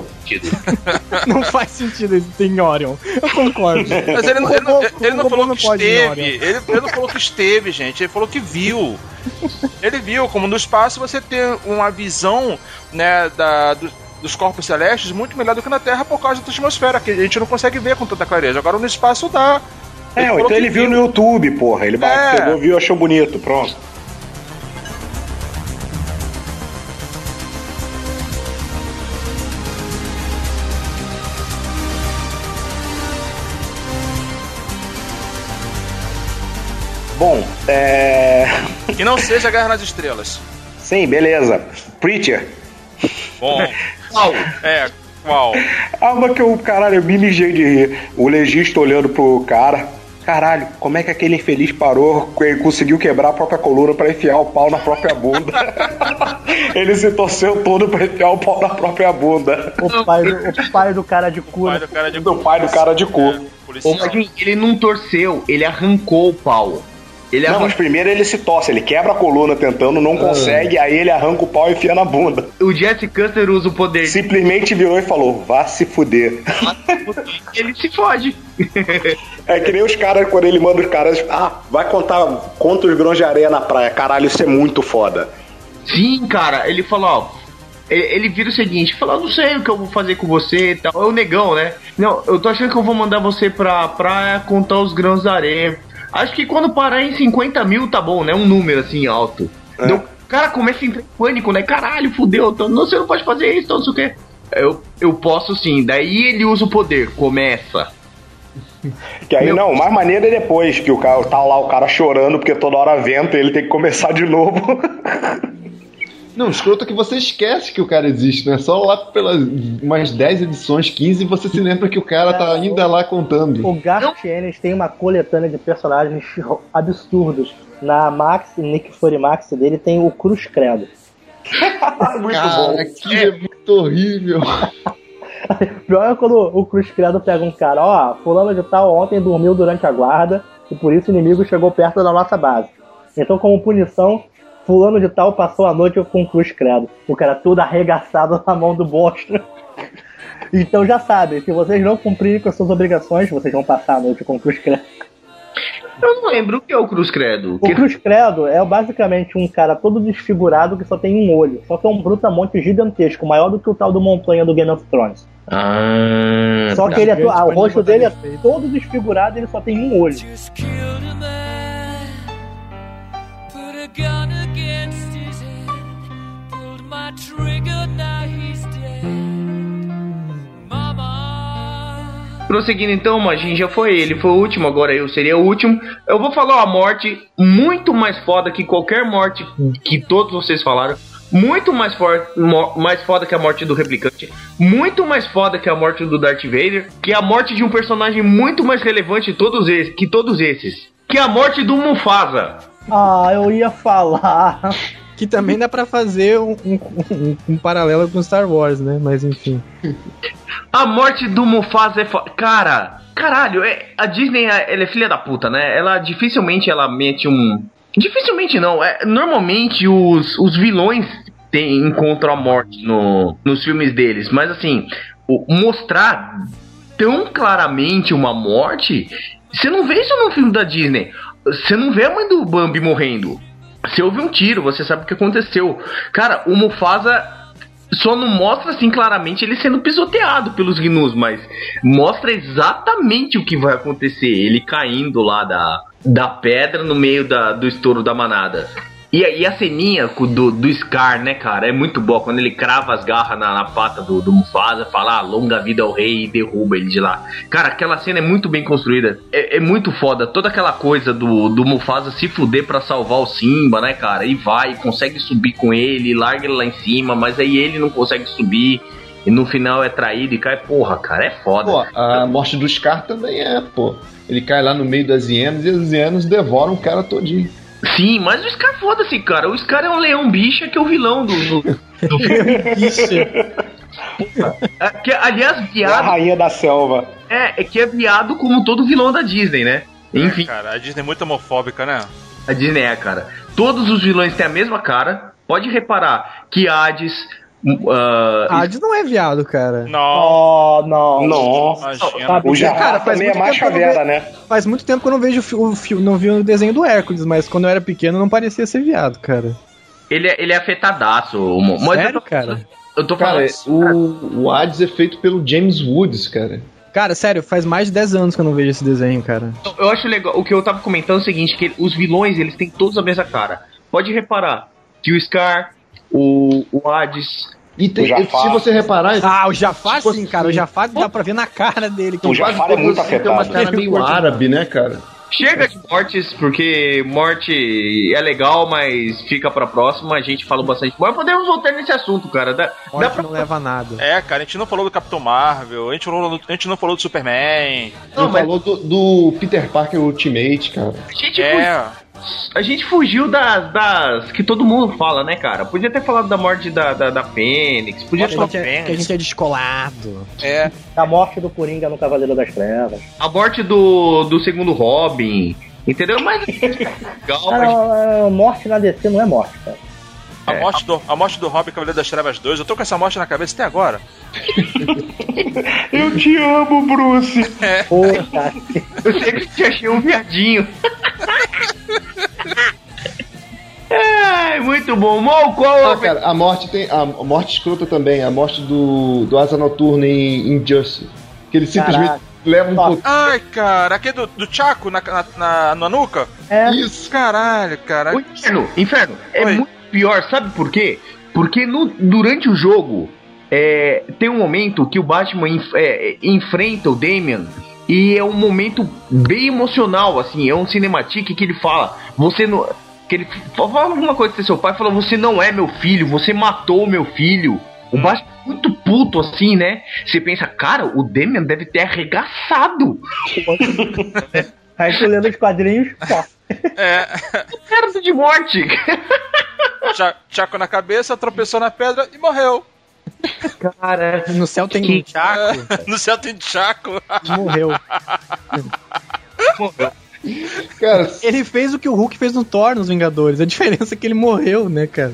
Não faz sentido ele ter em Orion. Eu concordo. Mas ele, não- ele, não- O robô- ele não o robô falou não que pode ir, esteve. Ele, ele não falou que esteve, gente. Ele falou que viu. Ele viu, como no espaço você tem uma visão, né, da, do- dos corpos celestes muito melhor do que na Terra por causa da atmosfera, que a gente não consegue ver com tanta clareza. Agora no espaço dá. É, ou falou então que ele viu no YouTube, porra. Ele É. pegou, viu, achou bonito, pronto. Bom, é. Que não seja Guerra nas Estrelas. Sim, beleza. Preacher. Bom. É, Qual? Ah, mas que eu, caralho, eu me mijei de rir. O legista olhando pro cara. Caralho, como é que aquele infeliz parou e conseguiu quebrar a própria coluna pra enfiar o pau na própria bunda? Ele se torceu todo pra enfiar o pau na própria bunda. O pai do, o pai do cara de cu. Pai né? do cara de Do pai do cara de cu. É, Ô, policial. mas, gente, ele não torceu, ele arrancou o pau. Ele Não, mas arrancou. primeiro ele se torce, ele quebra a coluna tentando, não consegue, aí ele arranca o pau e enfia na bunda. O Jesse Custer usa o poder. Simplesmente virou e falou, vá se fuder. Ele se fode. É que nem os caras, quando ele manda os caras, ah, vai contar quantos grãos de areia na praia. Caralho, isso é muito foda. Sim, cara, ele falou, ó. Ele, ele vira o seguinte, fala, não sei o que eu vou fazer com você e tal. É o negão, né? Não, eu tô achando que eu vou mandar você pra praia contar os grãos de areia. Acho que quando parar em cinquenta mil tá bom, né? Um número assim alto. É. Então, o cara começa a entrar em pânico, né? Caralho, fudeu, então, não, você não pode fazer isso, então, não sei o quê. Eu, eu posso sim, daí ele usa o poder, começa. Que aí Meu- não, o mais maneiro é depois, que o cara tá lá, o cara chorando porque toda hora venta e ele tem que começar de novo. Não, escroto é que você esquece que o cara existe, né? Só lá pelas umas dez edições, quinze, você se lembra que o cara tá ainda lá contando. O Garth Ennis tem uma coletânea de personagens absurdos. Na Max, Nick Fury Max dele tem o Cruz Credo. Muito Cara, bom. aquilo é muito horrível. Pior é quando o Cruz Credo pega um cara, ó, fulano de tal ontem dormiu durante a guarda e por isso o inimigo chegou perto da nossa base. Então, como punição, fulano de tal passou a noite com o Cruz Credo. O cara todo arregaçado na mão do monstro. Então já sabe, se vocês não cumprirem com as suas obrigações, vocês vão passar a noite com o Cruz Credo. Eu não lembro o que é o Cruz Credo. O Que- Cruz Credo é basicamente um cara todo desfigurado que só tem um olho. Só que é um brutamonte gigantesco, maior do que o tal do Montanha do Game of Thrones. Ah, Só que ele é to- ah, o Gigante, rosto pode dele é botar defeito. todo desfigurado e ele só tem um olho. Just killed a man, put a gun against his head, pulled my trigger, now he's dead. Mama. prosseguindo então, Magin já foi ele, foi o último, agora eu seria o último. Eu vou falar uma morte muito mais foda que qualquer morte que todos vocês falaram. Muito mais, for, mo, mais foda que a morte do replicante. Muito mais foda que a morte do Darth Vader. Que a morte de um personagem muito mais relevante de todos esses, que todos esses. Que a morte do Mufasa. Ah, eu ia falar. Que também dá pra fazer um, um, um, um paralelo com Star Wars, né? Mas enfim. A morte do Mufasa é foda. Cara, caralho, é, a Disney ela é filha da puta, né? Ela dificilmente ela mete um... Dificilmente não, é, normalmente os, os vilões tem, encontram a morte no, nos filmes deles, mas assim, o, mostrar tão claramente uma morte, você não vê isso no filme da Disney, você não vê a mãe do Bambi morrendo, você ouve um tiro, você sabe o que aconteceu. Cara, o Mufasa só não mostra assim claramente ele sendo pisoteado pelos gnus, mas mostra exatamente o que vai acontecer, ele caindo lá da... da pedra no meio da, do estouro da manada. E, e a ceninha do, do Scar, né, cara, é muito boa. Quando ele crava as garras na, na pata do, do Mufasa, fala, ah, longa vida ao rei, e derruba ele de lá. Cara, aquela cena é muito bem construída. É, é muito foda. Toda aquela coisa do, do Mufasa se fuder pra salvar o Simba, né, cara? E vai, consegue subir com ele, larga ele lá em cima, mas aí ele não consegue subir. E no final é traído e cai. Porra, cara, é foda. Pô, a morte do Scar também é, pô. Ele cai lá no meio das hienas e as hienas devoram o cara todinho. Sim, mas o Scar foda-se, cara. O Scar é um leão bicha que é o vilão do, do, do filme. É, que, aliás, É a viado rainha da selva. é, é que é viado como todo vilão da Disney, né? Enfim, É, cara, a Disney é muito homofóbica, né? a Disney é, cara. Todos os vilões têm a mesma cara. Pode reparar que Hades. Uh, Hades não é viado, cara. Não. Oh, não. Nossa. Imagina. O Jafar Cara, faz também é muito mais tempo que eu não caveira, né? Faz muito tempo que eu não vejo o fi- o fi- não vi o desenho do Hércules, mas quando eu era pequeno não parecia ser viado, cara. ele, é, ele é afetadaço. Mo- Mas Sério, eu tô, cara? eu tô Cara, falando. o, o Hades é feito pelo James Woods, cara. Cara, sério, faz mais de dez anos que eu não vejo esse desenho, cara. Eu acho legal. O que eu tava comentando é o seguinte: que os vilões eles têm todos a mesma cara. Pode reparar que o Scar, o, o Hades. E tem, O Jafar. se você reparar, Ah, o Jafar Tipo sim, assim, cara. O Jafar dá pra ver na cara dele. Que O o Jafar quase é muito todos assim, tem uma afetado. cara meio árabe, né, cara? Chega de mortes, porque morte é legal, mas fica pra próxima. A gente falou bastante. Mas podemos voltar nesse assunto, cara. Dá, Morte dá pra... não leva a nada. É, cara, a gente não falou do Capitão Marvel, a gente não, a gente não falou do Superman. Não, Não, mas- falou do, do Peter Parker Ultimate, cara. A gente, É, fugiu, a gente fugiu das, das que todo mundo fala, né, cara? Podia ter falado da morte da, da, da Fênix. Podia Que ter a, falado gente é, que a gente é descolado. é. A morte do Coringa no Cavaleiro das Trevas. a morte do, do segundo Robin. Entendeu? Mas legal. Ah, não, a morte na D C não é morte, cara. A, morte do, a morte do Robin Cavaleiro das Trevas dois, eu tô com essa morte na cabeça até agora. Eu te amo, Bruce. Pô, cara. Eu sempre te achei um viadinho. É, muito bom. Mo, qual Ah, cara, a morte tem. A morte escrota também, a morte do, do Asa Noturna em Injustice. Que ele simplesmente Caraca. leva um Ó. pouco. Ai, cara, aquele do, do Chaco na, na, na, na nuca? É, Isso. Caralho, cara. O Inferno, Inferno, é Oi. muito pior, sabe por quê? Porque no, durante o jogo é, tem um momento que o Batman enf- é, enfrenta o Damian e é um momento bem emocional, assim, é um cinematic que ele fala, você não... Que ele fala alguma coisa com seu pai, fala, você não é meu filho, você matou meu filho. O Batman é muito puto, assim, né? Você pensa, cara, o Damian deve ter arregaçado. aí tu lendo os quadrinhos, só. É. Cara de morte. Cha- Chaco na cabeça, tropeçou na pedra e morreu. Cara, no céu tem um Chaco, No céu tem Chaco. morreu. Cara, Ele fez o que o Hulk fez no Thor nos Vingadores. A diferença é que ele morreu, né, cara?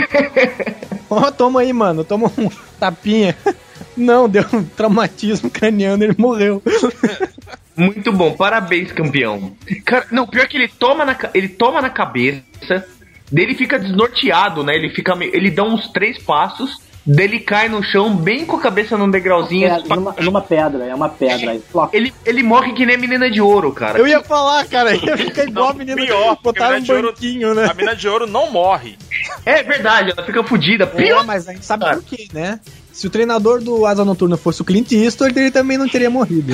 Ó, toma aí, mano. Toma um tapinha. Não, deu um traumatismo craniano, ele morreu. Muito bom, parabéns, campeão. Cara, não, pior que ele toma na, ca- ele toma na cabeça, daí ele fica desnorteado, né? Ele fica meio- ele dá uns três passos, daí ele cai no chão bem com a cabeça num degrauzinho. É, numa, numa pedra, é uma pedra. Aí, ploc. Ele, ele morre que nem a menina de ouro, cara. Eu ia falar, cara, ia ficar igual a menina pior, que porque a botaram um menina de ouro- banquinho, né? A mina de ouro não morre. É verdade, ela fica fodida. É, Pior. mas a gente sabe por quê, né? Se o treinador do Asa Noturna fosse o Clint Eastwood, ele também não teria morrido.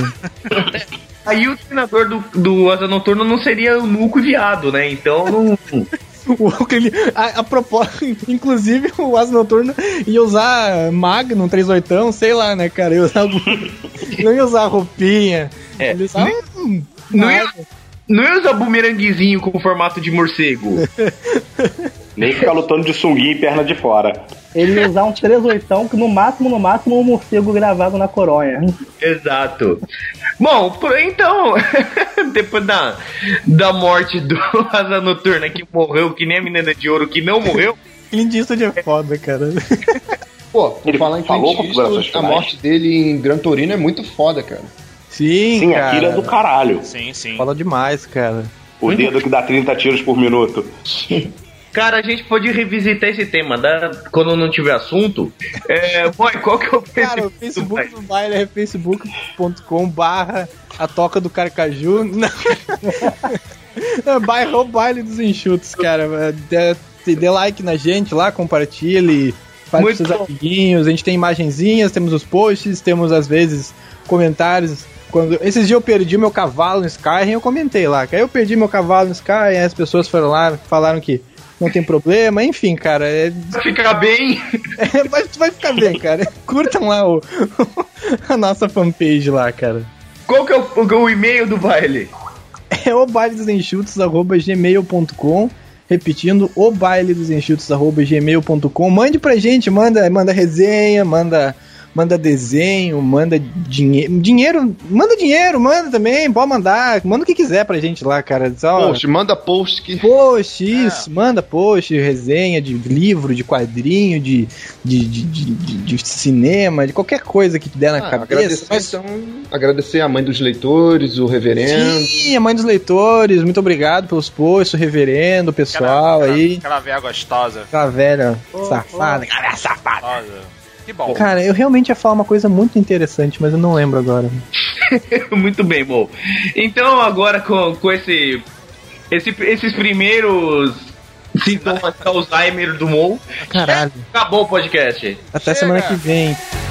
Aí o treinador do, do Asa Noturna não seria o Nuco e viado, né? Então não. O Clint- a, a propósito, inclusive o Asa Noturna ia usar Magnum três oitão, sei lá, né, cara? Ia usar algum... Não ia usar roupinha. É. Ele ia usar um... Não ia, nada. não ia usar bumeranguezinho com formato de morcego. Nem ficar lutando de sunguinha e perna de fora. Ele ia usar um três oitão, que no máximo, no máximo, um morcego gravado na coronha. Exato. Bom, por- então, depois da, da morte do Asa Noturna que morreu, que nem a menina de ouro que não morreu, Clint Eastwood é foda, cara. pô, Ele falar em falou Clint com Eastwood, corações a finais. morte dele em Gran Torino é muito foda, cara. Sim, Sim, cara. aquilo é do caralho. Sim, sim. Fala demais, cara. O dedo que dá trinta tiros por minuto. cara, a gente pode revisitar esse tema, né? Quando não tiver assunto. É, boy, qual que é o Cara, o Facebook do baile é facebook ponto com barra a toca do Carcaju. Não. Não, bairro o baile dos enxutos, cara. Dê, dê like na gente lá, compartilhe, fale com Muito seus bom. amiguinhos. A gente tem imagenzinhas, temos os posts, temos às vezes comentários. Quando, esses dias eu perdi meu cavalo no Skyrim, eu comentei lá. Que aí eu perdi meu cavalo no Skyrim, aí as pessoas foram lá, falaram que não tem problema, enfim, cara. É, Ficar bem. é, vai, vai ficar bem, cara. Curtam lá o, a nossa fanpage lá, cara. Qual que é o, o, o e-mail do baile? É o baile dos enxutos arroba gmail ponto com. Repetindo, o baile dos enxutos arroba gmail ponto com. Mande pra gente, manda, manda resenha, manda, manda desenho, manda dinheiro. Dinheiro, manda dinheiro, manda também, pode mandar. Manda o que quiser pra gente lá, cara. Só, Post, manda post que. Post, isso, manda post, resenha de livro, de quadrinho, de, de, de, de, de- de cinema, de qualquer coisa que der na Ah, cabeça. agradecer, Mas, então, agradecer a mãe dos leitores, o reverendo. sim, a mãe dos leitores, muito obrigado pelos posts, o reverendo, o pessoal Aquela- aí. Aquela véia gostosa. Aquela velha safada. Cara, safada. gostosa. Que bom. Cara, eu realmente ia falar uma coisa muito interessante, mas eu não lembro agora. Muito bem, Mo. Então, agora com, com esse, esse. Esses primeiros sintomas de Alzheimer do Mo, Caralho. acabou o podcast. Até Chega. semana que vem.